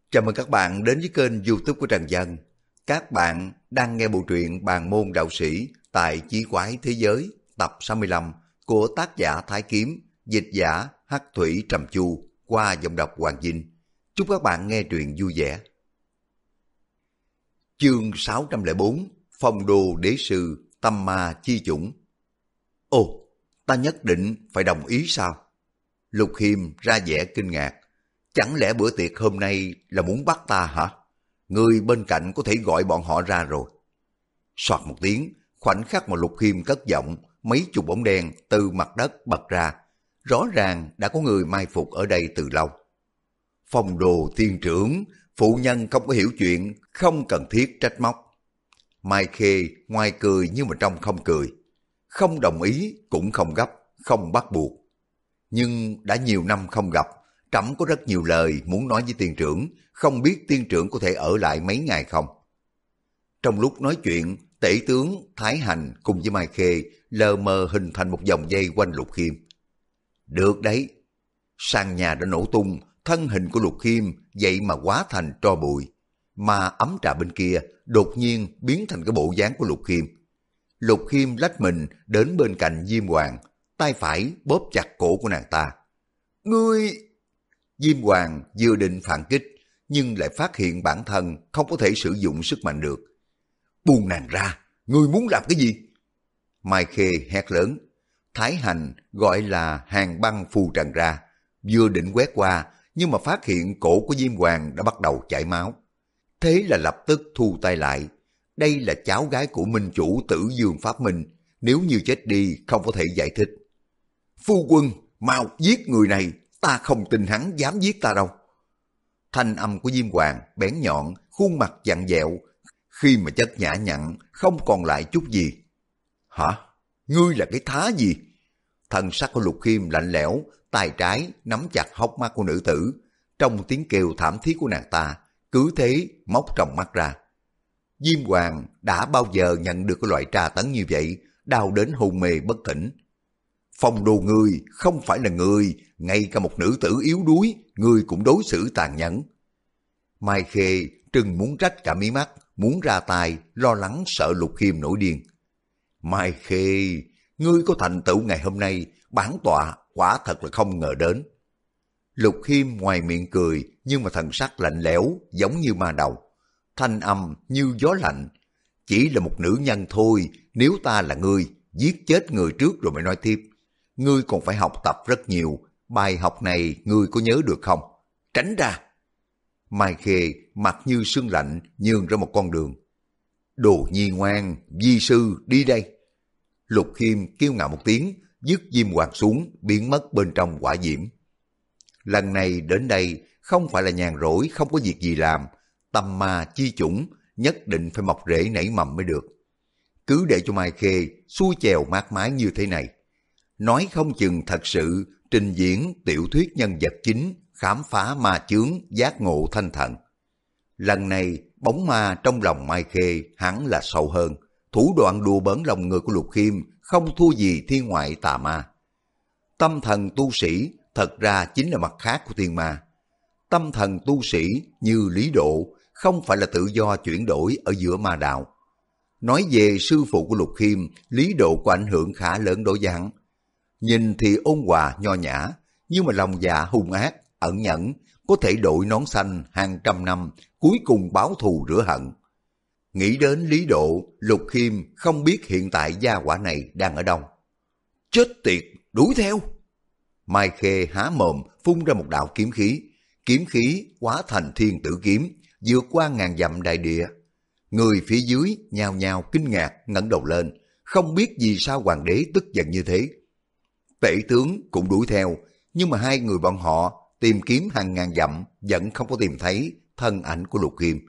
Chào mừng các bạn đến với kênh YouTube của Trần Dân. Các bạn đang nghe bộ truyện Bàn môn đạo sĩ tại Chí Quái Thế Giới tập 65 của tác giả Thái Kiếm, dịch giả Hắc Thủy Trầm Chu qua giọng đọc Hoàng Vinh. Chúc các bạn nghe truyện vui vẻ. Chương 604 Phong Đô Đế Sư Tâm Ma Chi Chủng. Ồ, ta nhất định phải đồng ý sao? Lục Khiêm ra vẻ kinh ngạc. Chẳng lẽ bữa tiệc hôm nay là muốn bắt ta hả? Người bên cạnh có thể gọi bọn họ ra rồi. Soạt một tiếng, khoảnh khắc mà Lục Khiêm cất giọng, mấy chục bóng đen từ mặt đất bật ra. Rõ ràng đã có người mai phục ở đây từ lâu. Phong Đồ tiên trưởng, phụ nhân không có hiểu chuyện, không cần thiết trách móc. Mai Khê ngoài cười nhưng mà trong không cười. Không đồng ý cũng không gấp, không bắt buộc. Nhưng đã nhiều năm không gặp, trẫm có rất nhiều lời muốn nói với tiên trưởng, không biết tiên trưởng có thể ở lại mấy ngày không? Trong lúc nói chuyện, tể tướng Thái Hành cùng với Mai Khê lờ mờ hình thành một vòng dây quanh Lục Khiêm. Được đấy, sàn nhà đã nổ tung, thân hình của Lục Khiêm vậy mà hóa thành tro bụi, mà ấm trà bên kia đột nhiên biến thành cái bộ dáng của Lục Khiêm. Lục Khiêm lách mình đến bên cạnh Diêm Hoàng, tay phải bóp chặt cổ của nàng ta. Ngươi... Diêm Hoàng vừa định phản kích, nhưng lại phát hiện bản thân không có thể sử dụng sức mạnh được. Buông nàng ra, ngươi muốn làm cái gì? Mai Khê hét lớn. Thái Hành gọi là hàng băng phù trần ra, vừa định quét qua, nhưng mà phát hiện cổ của Diêm Hoàng đã bắt đầu chảy máu. Thế là lập tức thu tay lại. Đây là cháu gái của minh chủ Tử Dương Pháp Minh, nếu như chết đi không có thể giải thích. Phu quân, mau giết người này, ta không tin hắn dám giết ta đâu. Thanh âm của Diêm Hoàng bén nhọn, khuôn mặt dặn dẹo, khi mà chất nhã nhặn không còn lại chút gì. Hả? Ngươi là cái thá gì? Thần sắc của Lục Khiêm lạnh lẽo, tay trái nắm chặt hốc mắt của nữ tử. Trong tiếng kêu thảm thiết của nàng ta, cứ thế móc tròng mắt ra. Diêm Hoàng đã bao giờ nhận được cái loại tra tấn như vậy, đau đến hôn mê bất tỉnh. Phong Đồ ngươi không phải là người, ngay cả một nữ tử yếu đuối, ngươi cũng đối xử tàn nhẫn. Mai Khê trừng muốn trách cả mí mắt, muốn ra tay, lo lắng sợ Lục Khiêm nổi điên. Mai Khê, ngươi có thành tựu ngày hôm nay, bản tọa quả thật là không ngờ đến. Lục Khiêm ngoài miệng cười, nhưng mà thần sắc lạnh lẽo, giống như ma đầu. Thanh âm như gió lạnh. Chỉ là một nữ nhân thôi, nếu ta là ngươi, giết chết người trước rồi mới nói tiếp. Ngươi còn phải học tập rất nhiều, bài học này ngươi có nhớ được không? Tránh ra! Mai Khê mặt như sương lạnh nhường ra một con đường. Đồ nhi ngoan, vi sư đi đây. Lục Khiêm kêu ngạo một tiếng, dứt Diêm Hoàng xuống, biến mất bên trong hỏa diễm. Lần này đến đây không phải là nhàn rỗi không có việc gì làm, tâm ma chi chủng nhất định phải mọc rễ nảy mầm mới được. Cứ để cho Mai Khê xuôi chèo mát mái như thế này, nói không chừng thật sự trình diễn tiểu thuyết nhân vật chính, khám phá ma chướng, giác ngộ thanh thần. Lần này bóng ma trong lòng Mai Khê hẳn là sâu hơn, thủ đoạn đùa bỡn lòng người của Lục Khiêm không thua gì thiên ngoại tà ma. Tâm thần tu sĩ thật ra chính là mặt khác của thiên ma. Tâm thần tu sĩ như Lý Độ không phải là tự do chuyển đổi ở giữa ma đạo. Nói về sư phụ của Lục Khiêm, Lý Độ có ảnh hưởng khá lớn đối với hắn. Nhìn thì ôn hòa nho nhã, nhưng mà lòng dạ hung ác, ẩn nhẫn, có thể đội nón xanh hàng trăm năm, cuối cùng báo thù rửa hận. Nghĩ đến Lý Độ, Lục Khiêm không biết hiện tại gia hỏa này đang ở đâu. Chết tiệt, đuổi theo! Mai Khê há mồm phun ra một đạo kiếm khí hóa thành thiên tử kiếm, vượt qua ngàn dặm đại địa. Người phía dưới nhào nhào kinh ngạc ngẩng đầu lên, không biết vì sao hoàng đế tức giận như thế. Tể tướng cũng đuổi theo, nhưng mà hai người bọn họ tìm kiếm hàng ngàn dặm vẫn không có tìm thấy thân ảnh của Lục Khiêm.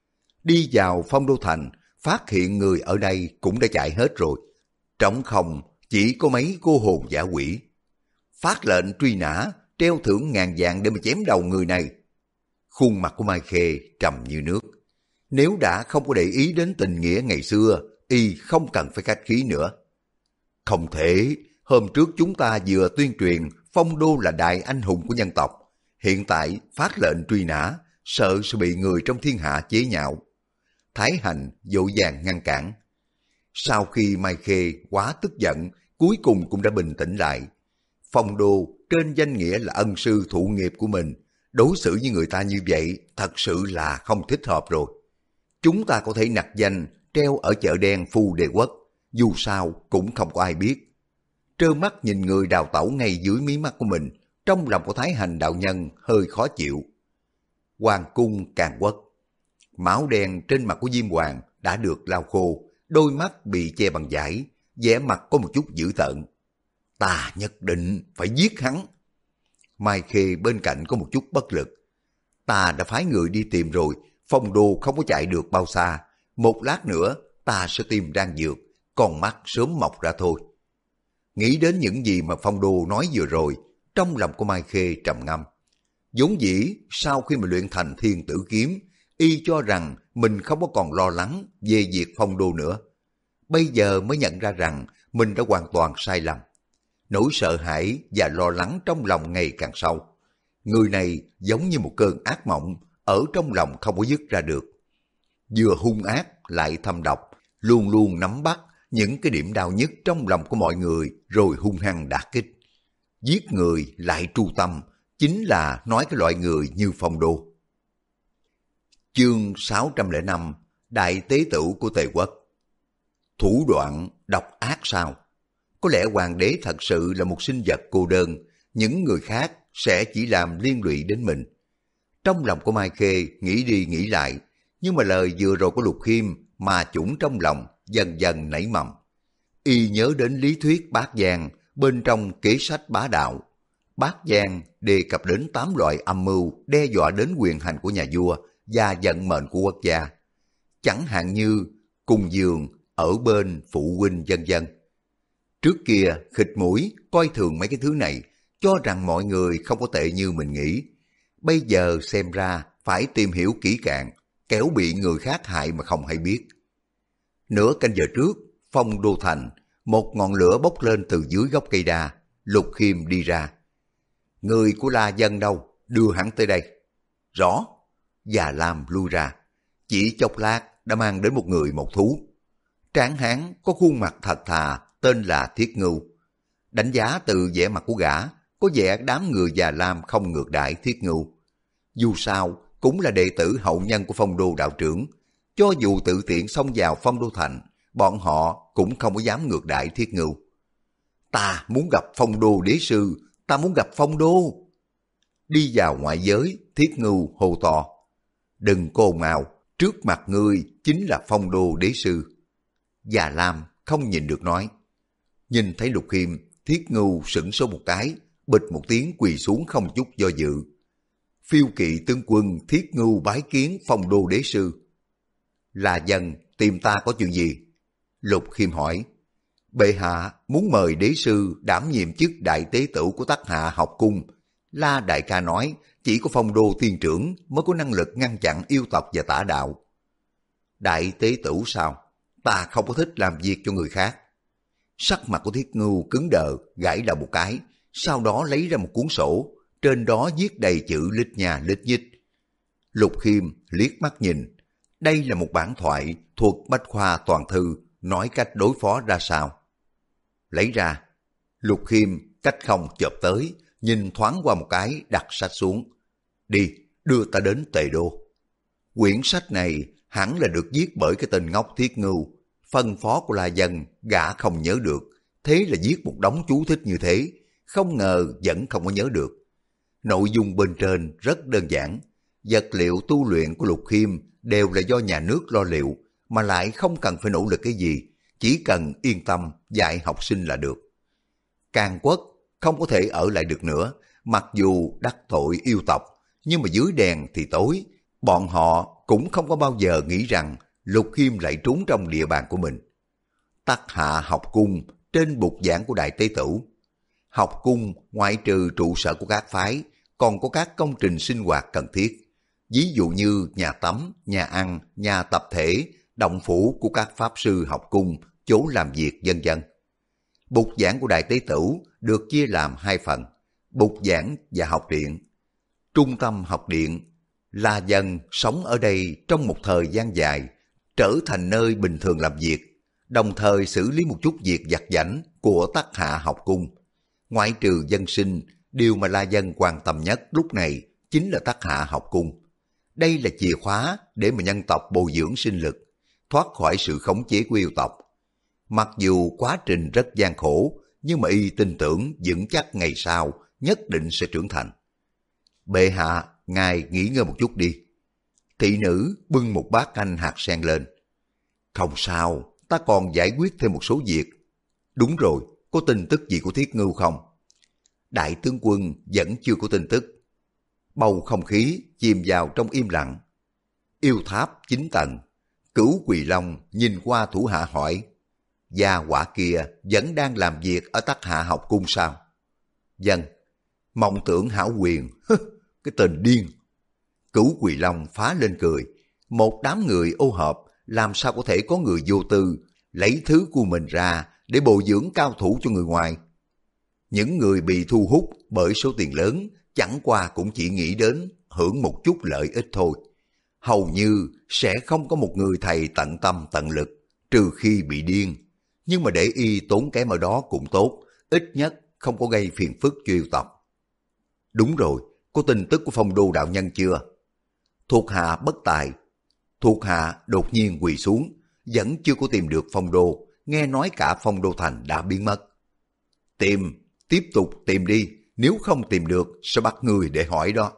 Đi vào Phong Đô Thành, phát hiện người ở đây cũng đã chạy hết rồi. Trống không, chỉ có mấy cô hồn dã quỷ. Phát lệnh truy nã, treo thưởng ngàn vạn để mà chém đầu người này. Khuôn mặt của Mai Khê trầm như nước. Nếu đã không có để ý đến tình nghĩa ngày xưa, y không cần phải khách khí nữa. Không thể, hôm trước chúng ta vừa tuyên truyền Phong Đô là đại anh hùng của nhân tộc. Hiện tại phát lệnh truy nã, sợ sẽ bị người trong thiên hạ chế nhạo. Thái Hành vội vàng ngăn cản. Sau khi Mai Khê quá tức giận, cuối cùng cũng đã bình tĩnh lại. Phong Đô trên danh nghĩa là ân sư thụ nghiệp của mình, đối xử với người ta như vậy thật sự là không thích hợp rồi. Chúng ta có thể nặc danh treo ở chợ đen Phu Đề Quốc, dù sao cũng không có ai biết. Trơ mắt nhìn người đào tẩu ngay dưới mí mắt của mình, trong lòng của Thái Hành đạo nhân hơi khó chịu. Hoàng cung Càn Quốc. Máu đen trên mặt của Diêm Hoàng đã được lau khô, đôi mắt bị che bằng vải, vẻ mặt có một chút dữ tợn. Ta nhất định phải giết hắn. Mai Khê bên cạnh có một chút bất lực. Ta đã phái người đi tìm rồi, Phong Đô không có chạy được bao xa. Một lát nữa ta sẽ tìm đan dược, con mắt sớm mọc ra thôi. Nghĩ đến những gì mà Phong Đô nói vừa rồi, trong lòng của Mai Khê trầm ngâm. Vốn dĩ sau khi mà luyện thành Thiên Tử Kiếm, y cho rằng mình không có còn lo lắng về việc Phong Đô nữa. Bây giờ mới nhận ra rằng mình đã hoàn toàn sai lầm. Nỗi sợ hãi và lo lắng trong lòng ngày càng sâu. Người này giống như một cơn ác mộng, ở trong lòng không có dứt ra được. Vừa hung ác lại thâm độc, luôn luôn nắm bắt những cái điểm đau nhất trong lòng của mọi người rồi hung hăng đả kích. Giết người lại tru tâm, chính là nói cái loại người như Phong Đô. Chương 605 Đại Tế Tửu của Tề Quốc. Thủ đoạn độc ác sao? Có lẽ hoàng đế thật sự là một sinh vật cô đơn, những người khác sẽ chỉ làm liên lụy đến mình. Trong lòng của Mai Khê nghĩ đi nghĩ lại, nhưng mà lời vừa rồi của Lục Khiêm mà chủng trong lòng dần dần nảy mầm. Y nhớ đến lý thuyết Bát Giang bên trong kế sách bá đạo. Bát Giang đề cập đến 8 loại âm mưu đe dọa đến quyền hành của nhà vua và vận mệnh của quốc gia. Chẳng hạn như cùng giường, ở bên phụ huynh vân vân. Trước kia khịt mũi coi thường mấy cái thứ này, cho rằng mọi người không có tệ như mình nghĩ. Bây giờ xem ra phải tìm hiểu kỹ càng, kẻo bị người khác hại mà không hay biết. Nửa canh giờ trước, Phong Đô Thành, một ngọn lửa bốc lên từ dưới gốc cây đa. Lục Khiêm đi ra. Người của La Dân đâu? Đưa hắn tới đây. Rõ. Già Lam lui ra. Chỉ chốc lát đã mang đến một người một thú. Tráng hán có khuôn mặt thật thà, tên là Thiết Ngưu. Đánh giá từ vẻ mặt của gã, có vẻ đám người Già Lam không ngược đãi Thiết Ngưu. Dù sao, cũng là đệ tử hậu nhân của Phong Đô đạo trưởng. Cho dù tự tiện xông vào Phong Đô Thành, bọn họ cũng không có dám ngược đãi Thiết Ngưu. Ta muốn gặp Phong Đô đế sư, ta muốn gặp Phong Đô. Đi vào ngoại giới, Thiết Ngưu hô to. Đừng có ồn ào, trước mặt ngươi chính là Phong Đô đế sư. Già Lam không nhìn được nói. Nhìn thấy Lục Khiêm, Thiết Ngưu sửng sốt một cái, bịch một tiếng quỳ xuống không chút do dự. Phiêu kỵ tướng quân Thiết Ngưu bái kiến Phong Đô đế sư. Là Dân tìm ta có chuyện gì? Lục Khiêm hỏi. Bệ hạ muốn mời đế sư đảm nhiệm chức đại tế tửu của Tắc Hạ học cung. La đại ca nói chỉ có Phong Đô tiên trưởng mới có năng lực ngăn chặn yêu tộc và tả đạo. Đại tế tửu sao? Ta không có thích làm việc cho người khác. Sắc mặt của Thiết Ngưu cứng đờ, gãi đầu một cái, sau đó lấy ra một cuốn sổ, trên đó viết đầy chữ lít nha lít nhít. Lục Khiêm liếc mắt nhìn, đây là một bản thoại thuộc Bách Khoa Toàn Thư, nói cách đối phó ra sao. Lấy ra, Lục Khiêm cách không chộp tới, nhìn thoáng qua một cái đặt sách xuống. Đi, đưa ta đến Tề Đô. Quyển sách này hẳn là được viết bởi cái tên ngốc Thiết Ngưu, phân phó của La Dân, gã không nhớ được, thế là viết một đống chú thích như thế, không ngờ vẫn không có nhớ được. Nội dung bên trên rất đơn giản, vật liệu tu luyện của Lục Khiêm đều là do nhà nước lo liệu, mà lại không cần phải nỗ lực cái gì, chỉ cần yên tâm dạy học sinh là được. Càn Quốc không có thể ở lại được nữa, mặc dù đắc tội yêu tộc, nhưng mà dưới đèn thì tối, bọn họ cũng không có bao giờ nghĩ rằng Lục Khiêm lại trốn trong địa bàn của mình. Tắc Hạ học cung trên bục giảng của Đại Tế Tửu. Học cung ngoại trừ trụ sở của các phái, còn có các công trình sinh hoạt cần thiết, ví dụ như nhà tắm, nhà ăn, nhà tập thể, động phủ của các pháp sư học cung, chỗ làm việc vân vân. Bục giảng của Đại Tế Tửu được chia làm hai phần, bục giảng và học điện. Trung tâm học điện La Dân sống ở đây trong một thời gian dài, trở thành nơi bình thường làm việc, đồng thời xử lý một chút việc vặt vãnh của Tắc Hạ học cung. Ngoại trừ dân sinh, điều mà La Dân quan tâm nhất lúc này chính là Tắc Hạ học cung. Đây là chìa khóa để mà nhân tộc bồi dưỡng sinh lực, thoát khỏi sự khống chế của yêu tộc. Mặc dù quá trình rất gian khổ, nhưng mà y tin tưởng vững chắc ngày sau nhất định sẽ trưởng thành. Bệ hạ, ngài nghỉ ngơi một chút đi. Thị nữ bưng một bát canh hạt sen lên. Không sao, ta còn giải quyết thêm một số việc. Đúng rồi, có tin tức gì của Thiết Ngưu không? Đại tướng quân vẫn chưa có tin tức. Bầu không khí chìm vào trong im lặng. Yêu tháp 9 tầng. Cửu Quỳ Long nhìn qua thủ hạ hỏi, gia hỏa kia vẫn đang làm việc ở Tắc Hạ học cung sao? Dân, mộng tưởng hảo quyền, cái tên điên. Cửu Quỳ Long phá lên cười, một đám người ô hợp làm sao có thể có người vô tư lấy thứ của mình ra để bồi dưỡng cao thủ cho người ngoài. Những người bị thu hút bởi số tiền lớn chẳng qua cũng chỉ nghĩ đến hưởng một chút lợi ích thôi. Hầu như sẽ không có một người thầy tận tâm tận lực, trừ khi bị điên. Nhưng mà để y tốn kém ở đó cũng tốt, ít nhất không có gây phiền phức cho yêu tộc. Đúng rồi, có tin tức của Phong Đô đạo nhân chưa? Thuộc hạ bất tài. Thuộc hạ đột nhiên quỳ xuống, vẫn chưa có tìm được Phong Đô, nghe nói cả Phong Đô thành đã biến mất. Tiếp tục tìm đi, nếu không tìm được sẽ bắt người để hỏi đó.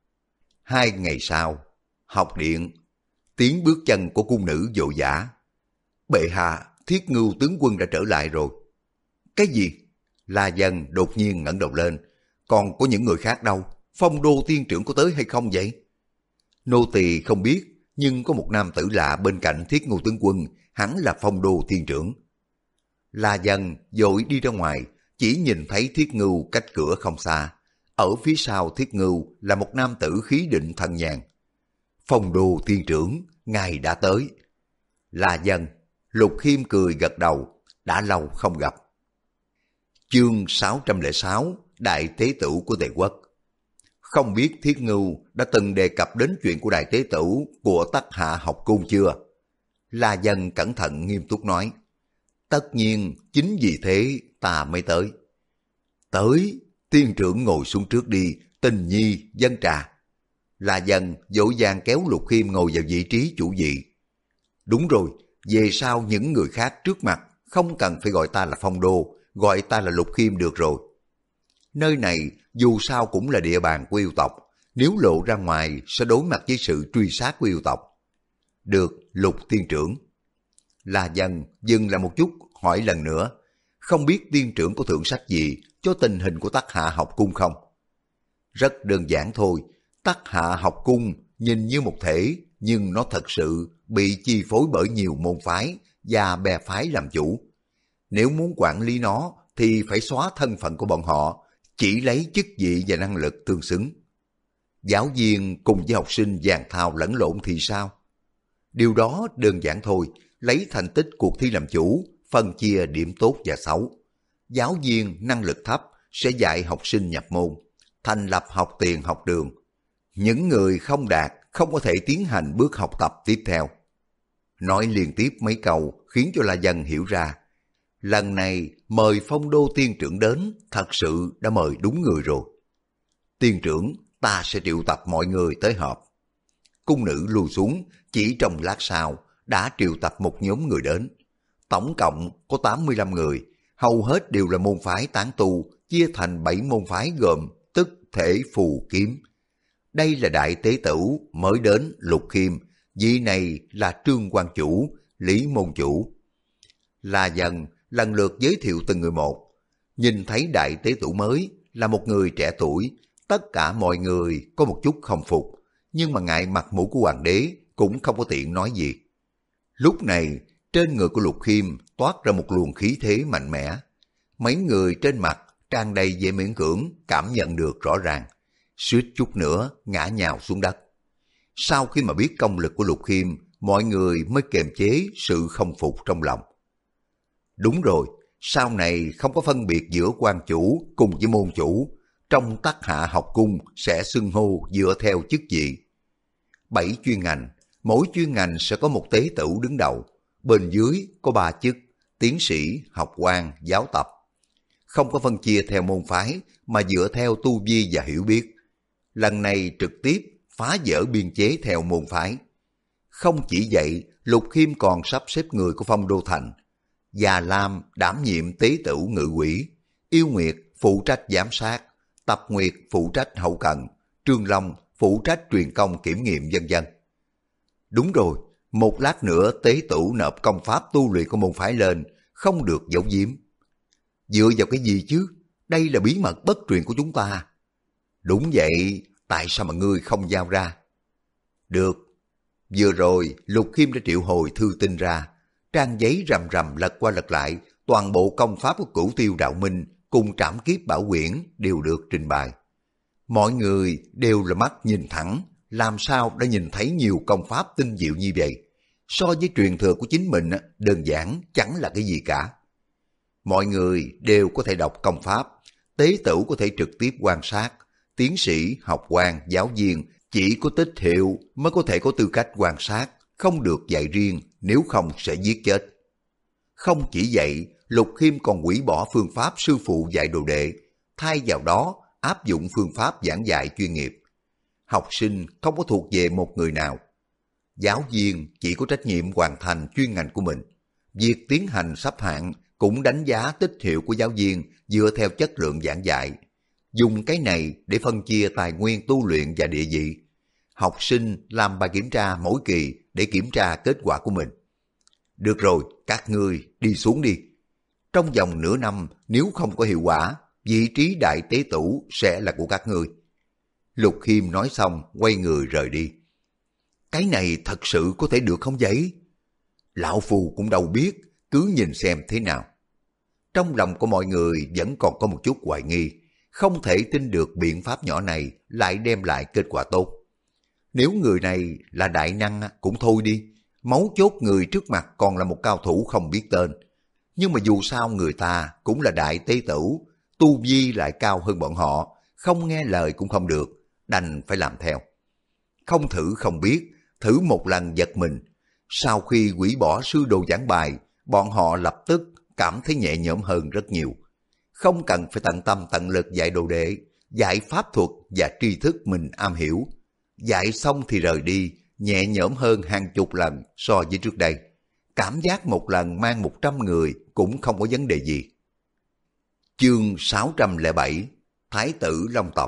2 ngày sau, học điện, tiếng bước chân của cung nữ vội vã. Bệ hạ, Thiết Ngưu tướng quân đã trở lại rồi. Cái gì? La Dân đột nhiên ngẩng đầu lên. Còn có những người khác đâu? Phong Đô tiên trưởng có tới hay không vậy? Nô tỳ không biết, nhưng có một nam tử lạ bên cạnh Thiết Ngưu tướng quân, hắn là Phong Đô tiên trưởng. La Dân vội đi ra ngoài, chỉ nhìn thấy Thiết Ngưu cách cửa không xa. Ở phía sau Thiết Ngưu là một nam tử khí định thần nhàn. Phong Đô tiên trưởng, ngài đã tới. La Dân, Lục Khiêm cười gật đầu, đã lâu không gặp. Chương 606, Đại Tế Tửu của Tề Quốc. Không biết Thiết Ngưu đã từng đề cập đến chuyện của Đại Tế Tửu của Tắc Hạ học cung chưa? La Dân cẩn thận nghiêm túc nói. Tất nhiên, chính vì thế ta mới tới. Tới, tiên trưởng ngồi xuống trước đi, Tình Nhi, dân trà. La Dân dỗ dàng kéo Lục Khiêm ngồi vào vị trí chủ vị. Đúng rồi, về sau những người khác trước mặt không cần phải gọi ta là Phong Đô, gọi ta là Lục Khiêm được rồi. Nơi này dù sao cũng là địa bàn của yêu tộc, nếu lộ ra ngoài sẽ đối mặt với sự truy sát của yêu tộc. Được, Lục tiên trưởng. La Dân dừng lại một chút, hỏi lần nữa, không biết tiên trưởng có thượng sách gì cho tình hình của Tắc Hạ học cung không? Rất đơn giản thôi, Tắc Hạ học cung nhìn như một thể, nhưng nó thật sự bị chi phối bởi nhiều môn phái và bè phái làm chủ. Nếu muốn quản lý nó thì phải xóa thân phận của bọn họ, chỉ lấy chức vị và năng lực tương xứng. Giáo viên cùng với học sinh dàn thao lẫn lộn thì sao? Điều đó đơn giản thôi, lấy thành tích cuộc thi làm chủ, phân chia điểm tốt và xấu. Giáo viên năng lực thấp sẽ dạy học sinh nhập môn, thành lập học tiền học đường. Những người không đạt không có thể tiến hành bước học tập tiếp theo. Nói liên tiếp mấy câu khiến cho La Dân hiểu ra. Lần này mời Phong Đô tiên trưởng đến thật sự đã mời đúng người rồi. Tiên trưởng, ta sẽ triệu tập mọi người tới họp. Cung nữ lùi xuống, chỉ trong lát sau đã triệu tập một nhóm người đến. Tổng cộng có 85 người, hầu hết đều là môn phái tán tu, chia thành 7 môn phái gồm tức, thể, phù, kiếm. Đây là Đại Tế Tửu mới đến Lục Khiêm, vị này là Trương Quan Chủ, Lý Môn Chủ. La Dân lần lượt giới thiệu từng người một. Nhìn thấy Đại Tế Tửu mới là một người trẻ tuổi, tất cả mọi người có một chút không phục, nhưng mà ngại mặt mũi của hoàng đế cũng không có tiện nói gì. Lúc này, trên người của Lục Khiêm toát ra một luồng khí thế mạnh mẽ. Mấy người trên mặt tràn đầy vẻ miễn cưỡng cảm nhận được rõ ràng, suýt chút nữa ngã nhào xuống đất. Sau khi mà biết công lực của Lục Khiêm, mọi người mới kiềm chế sự không phục trong lòng. Đúng rồi, sau này không có phân biệt giữa quan chủ cùng với môn chủ, trong Tắc Hạ học cung sẽ xưng hô dựa theo chức vị. 7 chuyên ngành, mỗi chuyên ngành sẽ có một tế tửu đứng đầu, bên dưới có 3 chức, tiến sĩ, học quan, giáo tập. Không có phân chia theo môn phái mà dựa theo tu vi và hiểu biết. Lần này trực tiếp phá vỡ biên chế theo môn phái. Không chỉ vậy, Lục Khiêm còn sắp xếp người của Phong Đô Thành. Già Lam đảm nhiệm tế tửu ngự quỷ, Yêu Nguyệt phụ trách giám sát, Tập Nguyệt phụ trách hậu cận, Trương Long phụ trách truyền công kiểm nghiệm vân vân. Đúng rồi, một lát nữa tế tửu nộp công pháp tu luyện của môn phái lên, không được giấu giếm. Dựa vào cái gì chứ? Đây là bí mật bất truyền của chúng ta. Đúng vậy, tại sao mà ngươi không giao ra? Được. Vừa rồi, Lục Khiêm đã triệu hồi thư tin ra. Trang giấy rầm rầm lật qua lật lại, toàn bộ công pháp của Cửu Tiêu Đạo Minh cùng Trảm Kiếp Bảo Quyển đều được trình bày. Mọi người đều là mắt nhìn thẳng, làm sao đã nhìn thấy nhiều công pháp tinh diệu như vậy. So với truyền thừa của chính mình, đơn giản chẳng là cái gì cả. Mọi người đều có thể đọc công pháp, tế tửu có thể trực tiếp quan sát, tiến sĩ, học quan, giáo viên chỉ có tích hiệu mới có thể có tư cách quan sát, không được dạy riêng, nếu không sẽ giết chết. Không chỉ vậy, Lục Khiêm còn hủy bỏ phương pháp sư phụ dạy đồ đệ, thay vào đó áp dụng phương pháp giảng dạy chuyên nghiệp. Học sinh không có thuộc về một người nào. Giáo viên chỉ có trách nhiệm hoàn thành chuyên ngành của mình. Việc tiến hành sắp hạng cũng đánh giá tích hiệu của giáo viên dựa theo chất lượng giảng dạy. Dùng cái này để phân chia tài nguyên tu luyện và địa vị. Học sinh làm bài kiểm tra mỗi kỳ để kiểm tra kết quả của mình. Được rồi, các ngươi đi xuống đi. Trong vòng nửa năm nếu không có hiệu quả, vị trí đại tế tửu sẽ là của các ngươi. Lục Khiêm nói xong quay người rời đi. Cái này thật sự có thể được không vậy? Lão Phù cũng đâu biết, cứ nhìn xem thế nào. Trong lòng của mọi người vẫn còn có một chút hoài nghi, không thể tin được biện pháp nhỏ này lại đem lại kết quả tốt. Nếu người này là đại năng cũng thôi đi, mấu chốt người trước mặt còn là một cao thủ không biết tên. Nhưng mà dù sao người ta cũng là đại tế tửu, tu vi lại cao hơn bọn họ, không nghe lời cũng không được, đành phải làm theo. Không thử không biết, thử một lần giật mình. Sau khi hủy bỏ sư đồ giảng bài, bọn họ lập tức cảm thấy nhẹ nhõm hơn rất nhiều. Không cần phải tận tâm tận lực dạy đồ đệ, dạy pháp thuật và tri thức mình am hiểu. Dạy xong thì rời đi, nhẹ nhõm hơn hàng chục lần so với trước đây. Cảm giác một lần mang 100 người cũng không có vấn đề gì. Chương 607 Thái tử Long Tộc.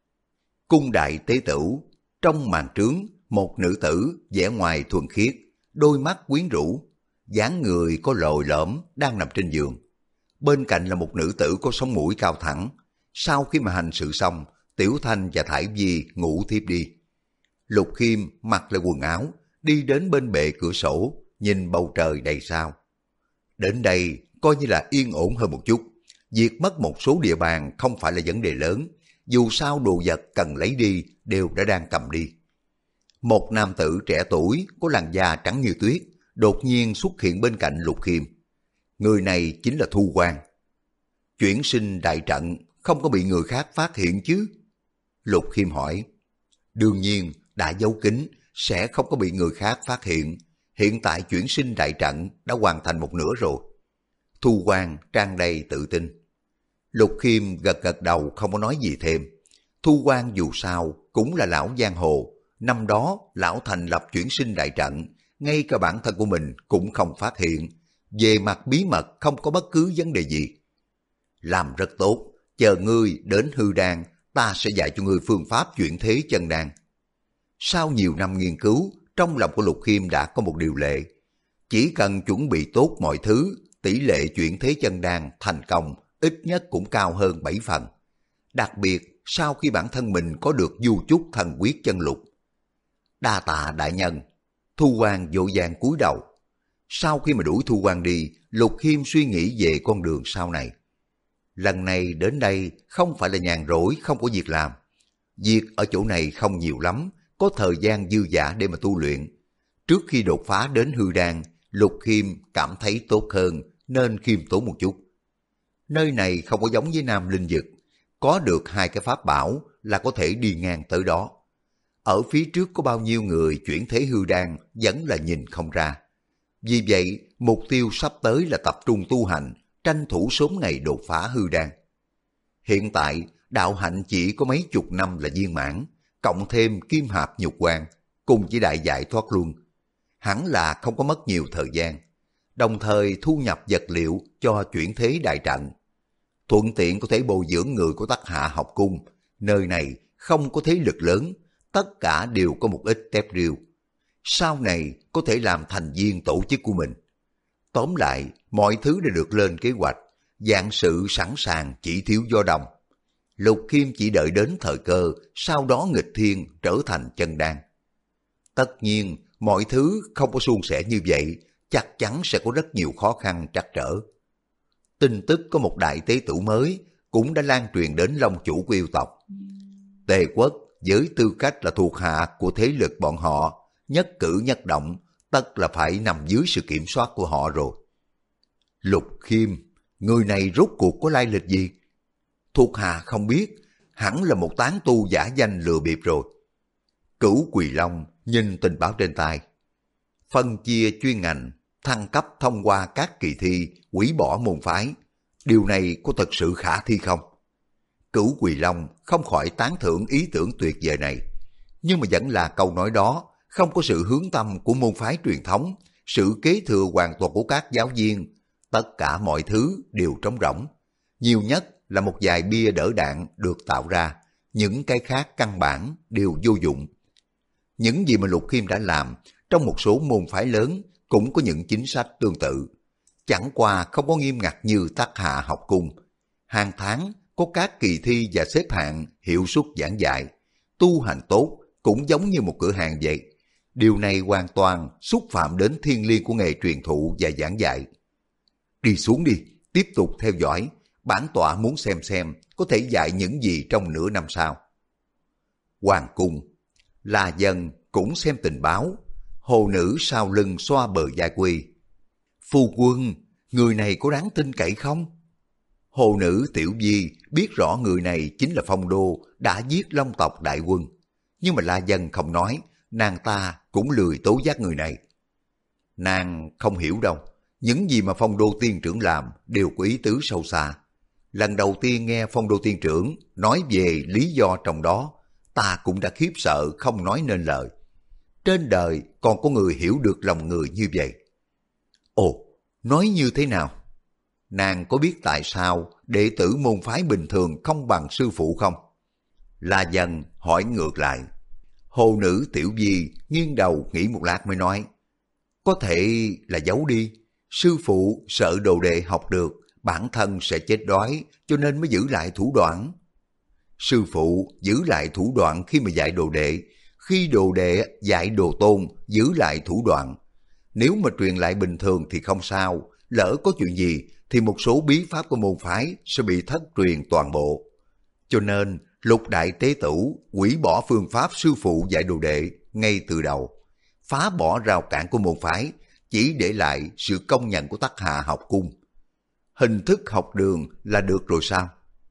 Cung đại tế tửu, trong màn trướng, một nữ tử vẻ ngoài thuần khiết, đôi mắt quyến rũ, dáng người có lồi lõm đang nằm trên giường. Bên cạnh là một nữ tử có sống mũi cao thẳng. Sau khi mà hành sự xong, Tiểu Thanh và Thải Vi ngủ thiếp đi. Lục Khiêm mặc lại quần áo, đi đến bên bệ cửa sổ, nhìn bầu trời đầy sao. Đến đây coi như là yên ổn hơn một chút. Việc mất một số địa bàn không phải là vấn đề lớn, dù sao đồ vật cần lấy đi đều đã đang cầm đi. Một nam tử trẻ tuổi có làn da trắng như tuyết đột nhiên xuất hiện bên cạnh Lục Khiêm. Người này chính là Thu Quan. Chuyển sinh đại trận không có bị người khác phát hiện chứ? Lục Khiêm hỏi. Đương nhiên đã giấu kín sẽ không có bị người khác phát hiện. Hiện tại chuyển sinh đại trận đã hoàn thành một nửa rồi. Thu Quan tràn đầy tự tin. Lục Khiêm gật gật đầu không có nói gì thêm. Thu Quan dù sao cũng là lão giang hồ. Năm đó lão thành lập chuyển sinh đại trận, ngay cả bản thân của mình cũng không phát hiện. Về mặt bí mật không có bất cứ vấn đề gì. Làm rất tốt, chờ ngươi đến hư đan, ta sẽ dạy cho ngươi phương pháp chuyển thế chân đan. Sau nhiều năm nghiên cứu, trong lòng của Lục Khiêm đã có một điều lệ. Chỉ cần chuẩn bị tốt mọi thứ, tỷ lệ chuyển thế chân đan thành công ít nhất cũng cao hơn 7 phần. Đặc biệt sau khi bản thân mình có được du chúc thần quyết chân lục. Đa tạ đại nhân. Thu Quan vội vàng cúi đầu. Sau khi mà đuổi Thu Quan đi, Lục Khiêm suy nghĩ về con đường sau này. Lần này đến đây không phải là nhàn rỗi không có việc làm. Việc ở chỗ này không nhiều lắm, có thời gian dư dả để mà tu luyện. Trước khi đột phá đến hư đan, Lục Khiêm cảm thấy tốt hơn nên khiêm tốn một chút. Nơi này không có giống với Nam Linh Dực, có được 2 cái pháp bảo là có thể đi ngang tới đó. ở phía trước có bao nhiêu người chuyển thế hư đan vẫn là nhìn không ra. Vì vậy, mục tiêu sắp tới là tập trung tu hành, tranh thủ sớm ngày đột phá hư đan. Hiện tại, đạo hạnh chỉ có mấy chục năm là viên mãn, cộng thêm kim hạp nhục quan, cùng với đại giải thoát luân. Hẳn là không có mất nhiều thời gian, đồng thời thu nhập vật liệu cho chuyển thế đại trận. Thuận tiện có thể bồi dưỡng người của Tắc Hạ học cung, nơi này không có thế lực lớn, tất cả đều có một ít tép riêu. Sau này có thể làm thành viên tổ chức của mình. Tóm lại, mọi thứ đã được lên kế hoạch, vạn sự sẵn sàng chỉ thiếu gió đông. Lục Khiêm chỉ đợi đến thời cơ, sau đó nghịch thiên trở thành chân đan. Tất nhiên, mọi thứ không có suôn sẻ như vậy, chắc chắn sẽ có rất nhiều khó khăn trắc trở. Tin tức có một đại tế tử mới cũng đã lan truyền đến Long chủ của yêu tộc. Tề quốc với tư cách là thuộc hạ của thế lực bọn họ, nhất cử nhất động, tất là phải nằm dưới sự kiểm soát của họ rồi. Lục Khiêm, người này rốt cuộc có lai lịch gì? Thuộc hạ không biết, hẳn là một tán tu giả danh lừa bịp rồi. Cửu Quỳ Long nhìn tình báo trên tay. Phân chia chuyên ngành, thăng cấp thông qua các kỳ thi, hủy bỏ môn phái. Điều này có thật sự khả thi không? Cửu Quỳ Long không khỏi tán thưởng ý tưởng tuyệt vời này. Nhưng mà vẫn là câu nói đó, không có sự hướng tâm của môn phái truyền thống, sự kế thừa hoàn toàn của các giáo viên. Tất cả mọi thứ đều trống rỗng. Nhiều nhất là một vài bia đỡ đạn được tạo ra, những cái khác căn bản đều vô dụng. Những gì mà Lục Khiêm đã làm, trong một số môn phái lớn cũng có những chính sách tương tự. Chẳng qua không có nghiêm ngặt như Tắc Hạ học cung. Hàng tháng có các kỳ thi và xếp hạng, hiệu suất giảng dạy. Tu hành tốt cũng giống như một cửa hàng vậy. Điều này hoàn toàn xúc phạm đến thiêng liêng của nghề truyền thụ và giảng dạy. Đi xuống đi, tiếp tục theo dõi. Bản tọa muốn xem có thể dạy những gì trong nửa năm sau. Hoàng cung, La Dân cũng xem tình báo. Hồ nữ sau lưng xoa bờ vai Quy. Phu quân, người này có đáng tin cậy không? Hồ nữ Tiểu Di biết rõ người này chính là Phong Đô đã giết Long tộc đại quân. Nhưng mà La Dân không nói, nàng ta cũng lười tố giác người này. Nàng không hiểu đâu, những gì mà Phong Đô tiên trưởng làm đều có ý tứ sâu xa. Lần đầu tiên nghe Phong Đô tiên trưởng nói về lý do trong đó, ta cũng đã khiếp sợ không nói nên lời. Trên đời còn có người hiểu được lòng người như vậy. Ồ, nói như thế nào? Nàng có biết tại sao đệ tử môn phái bình thường không bằng sư phụ không? La Dân hỏi ngược lại. Hồ nữ Tiểu Di nghiêng đầu nghĩ một lát mới nói. Có thể là giấu đi. Sư phụ sợ đồ đệ học được, bản thân sẽ chết đói, cho nên mới giữ lại thủ đoạn. Sư phụ giữ lại thủ đoạn khi mà dạy đồ đệ, khi đồ đệ dạy đồ tôn giữ lại thủ đoạn. Nếu mà truyền lại bình thường thì không sao, lỡ có chuyện gì thì một số bí pháp của môn phái sẽ bị thất truyền toàn bộ. Cho nên Lục đại tế tử hủy bỏ phương pháp sư phụ dạy đồ đệ ngay từ đầu, phá bỏ rào cản của môn phái, chỉ để lại sự công nhận của Tắc Hạ học cung. Hình thức học đường là được rồi sao?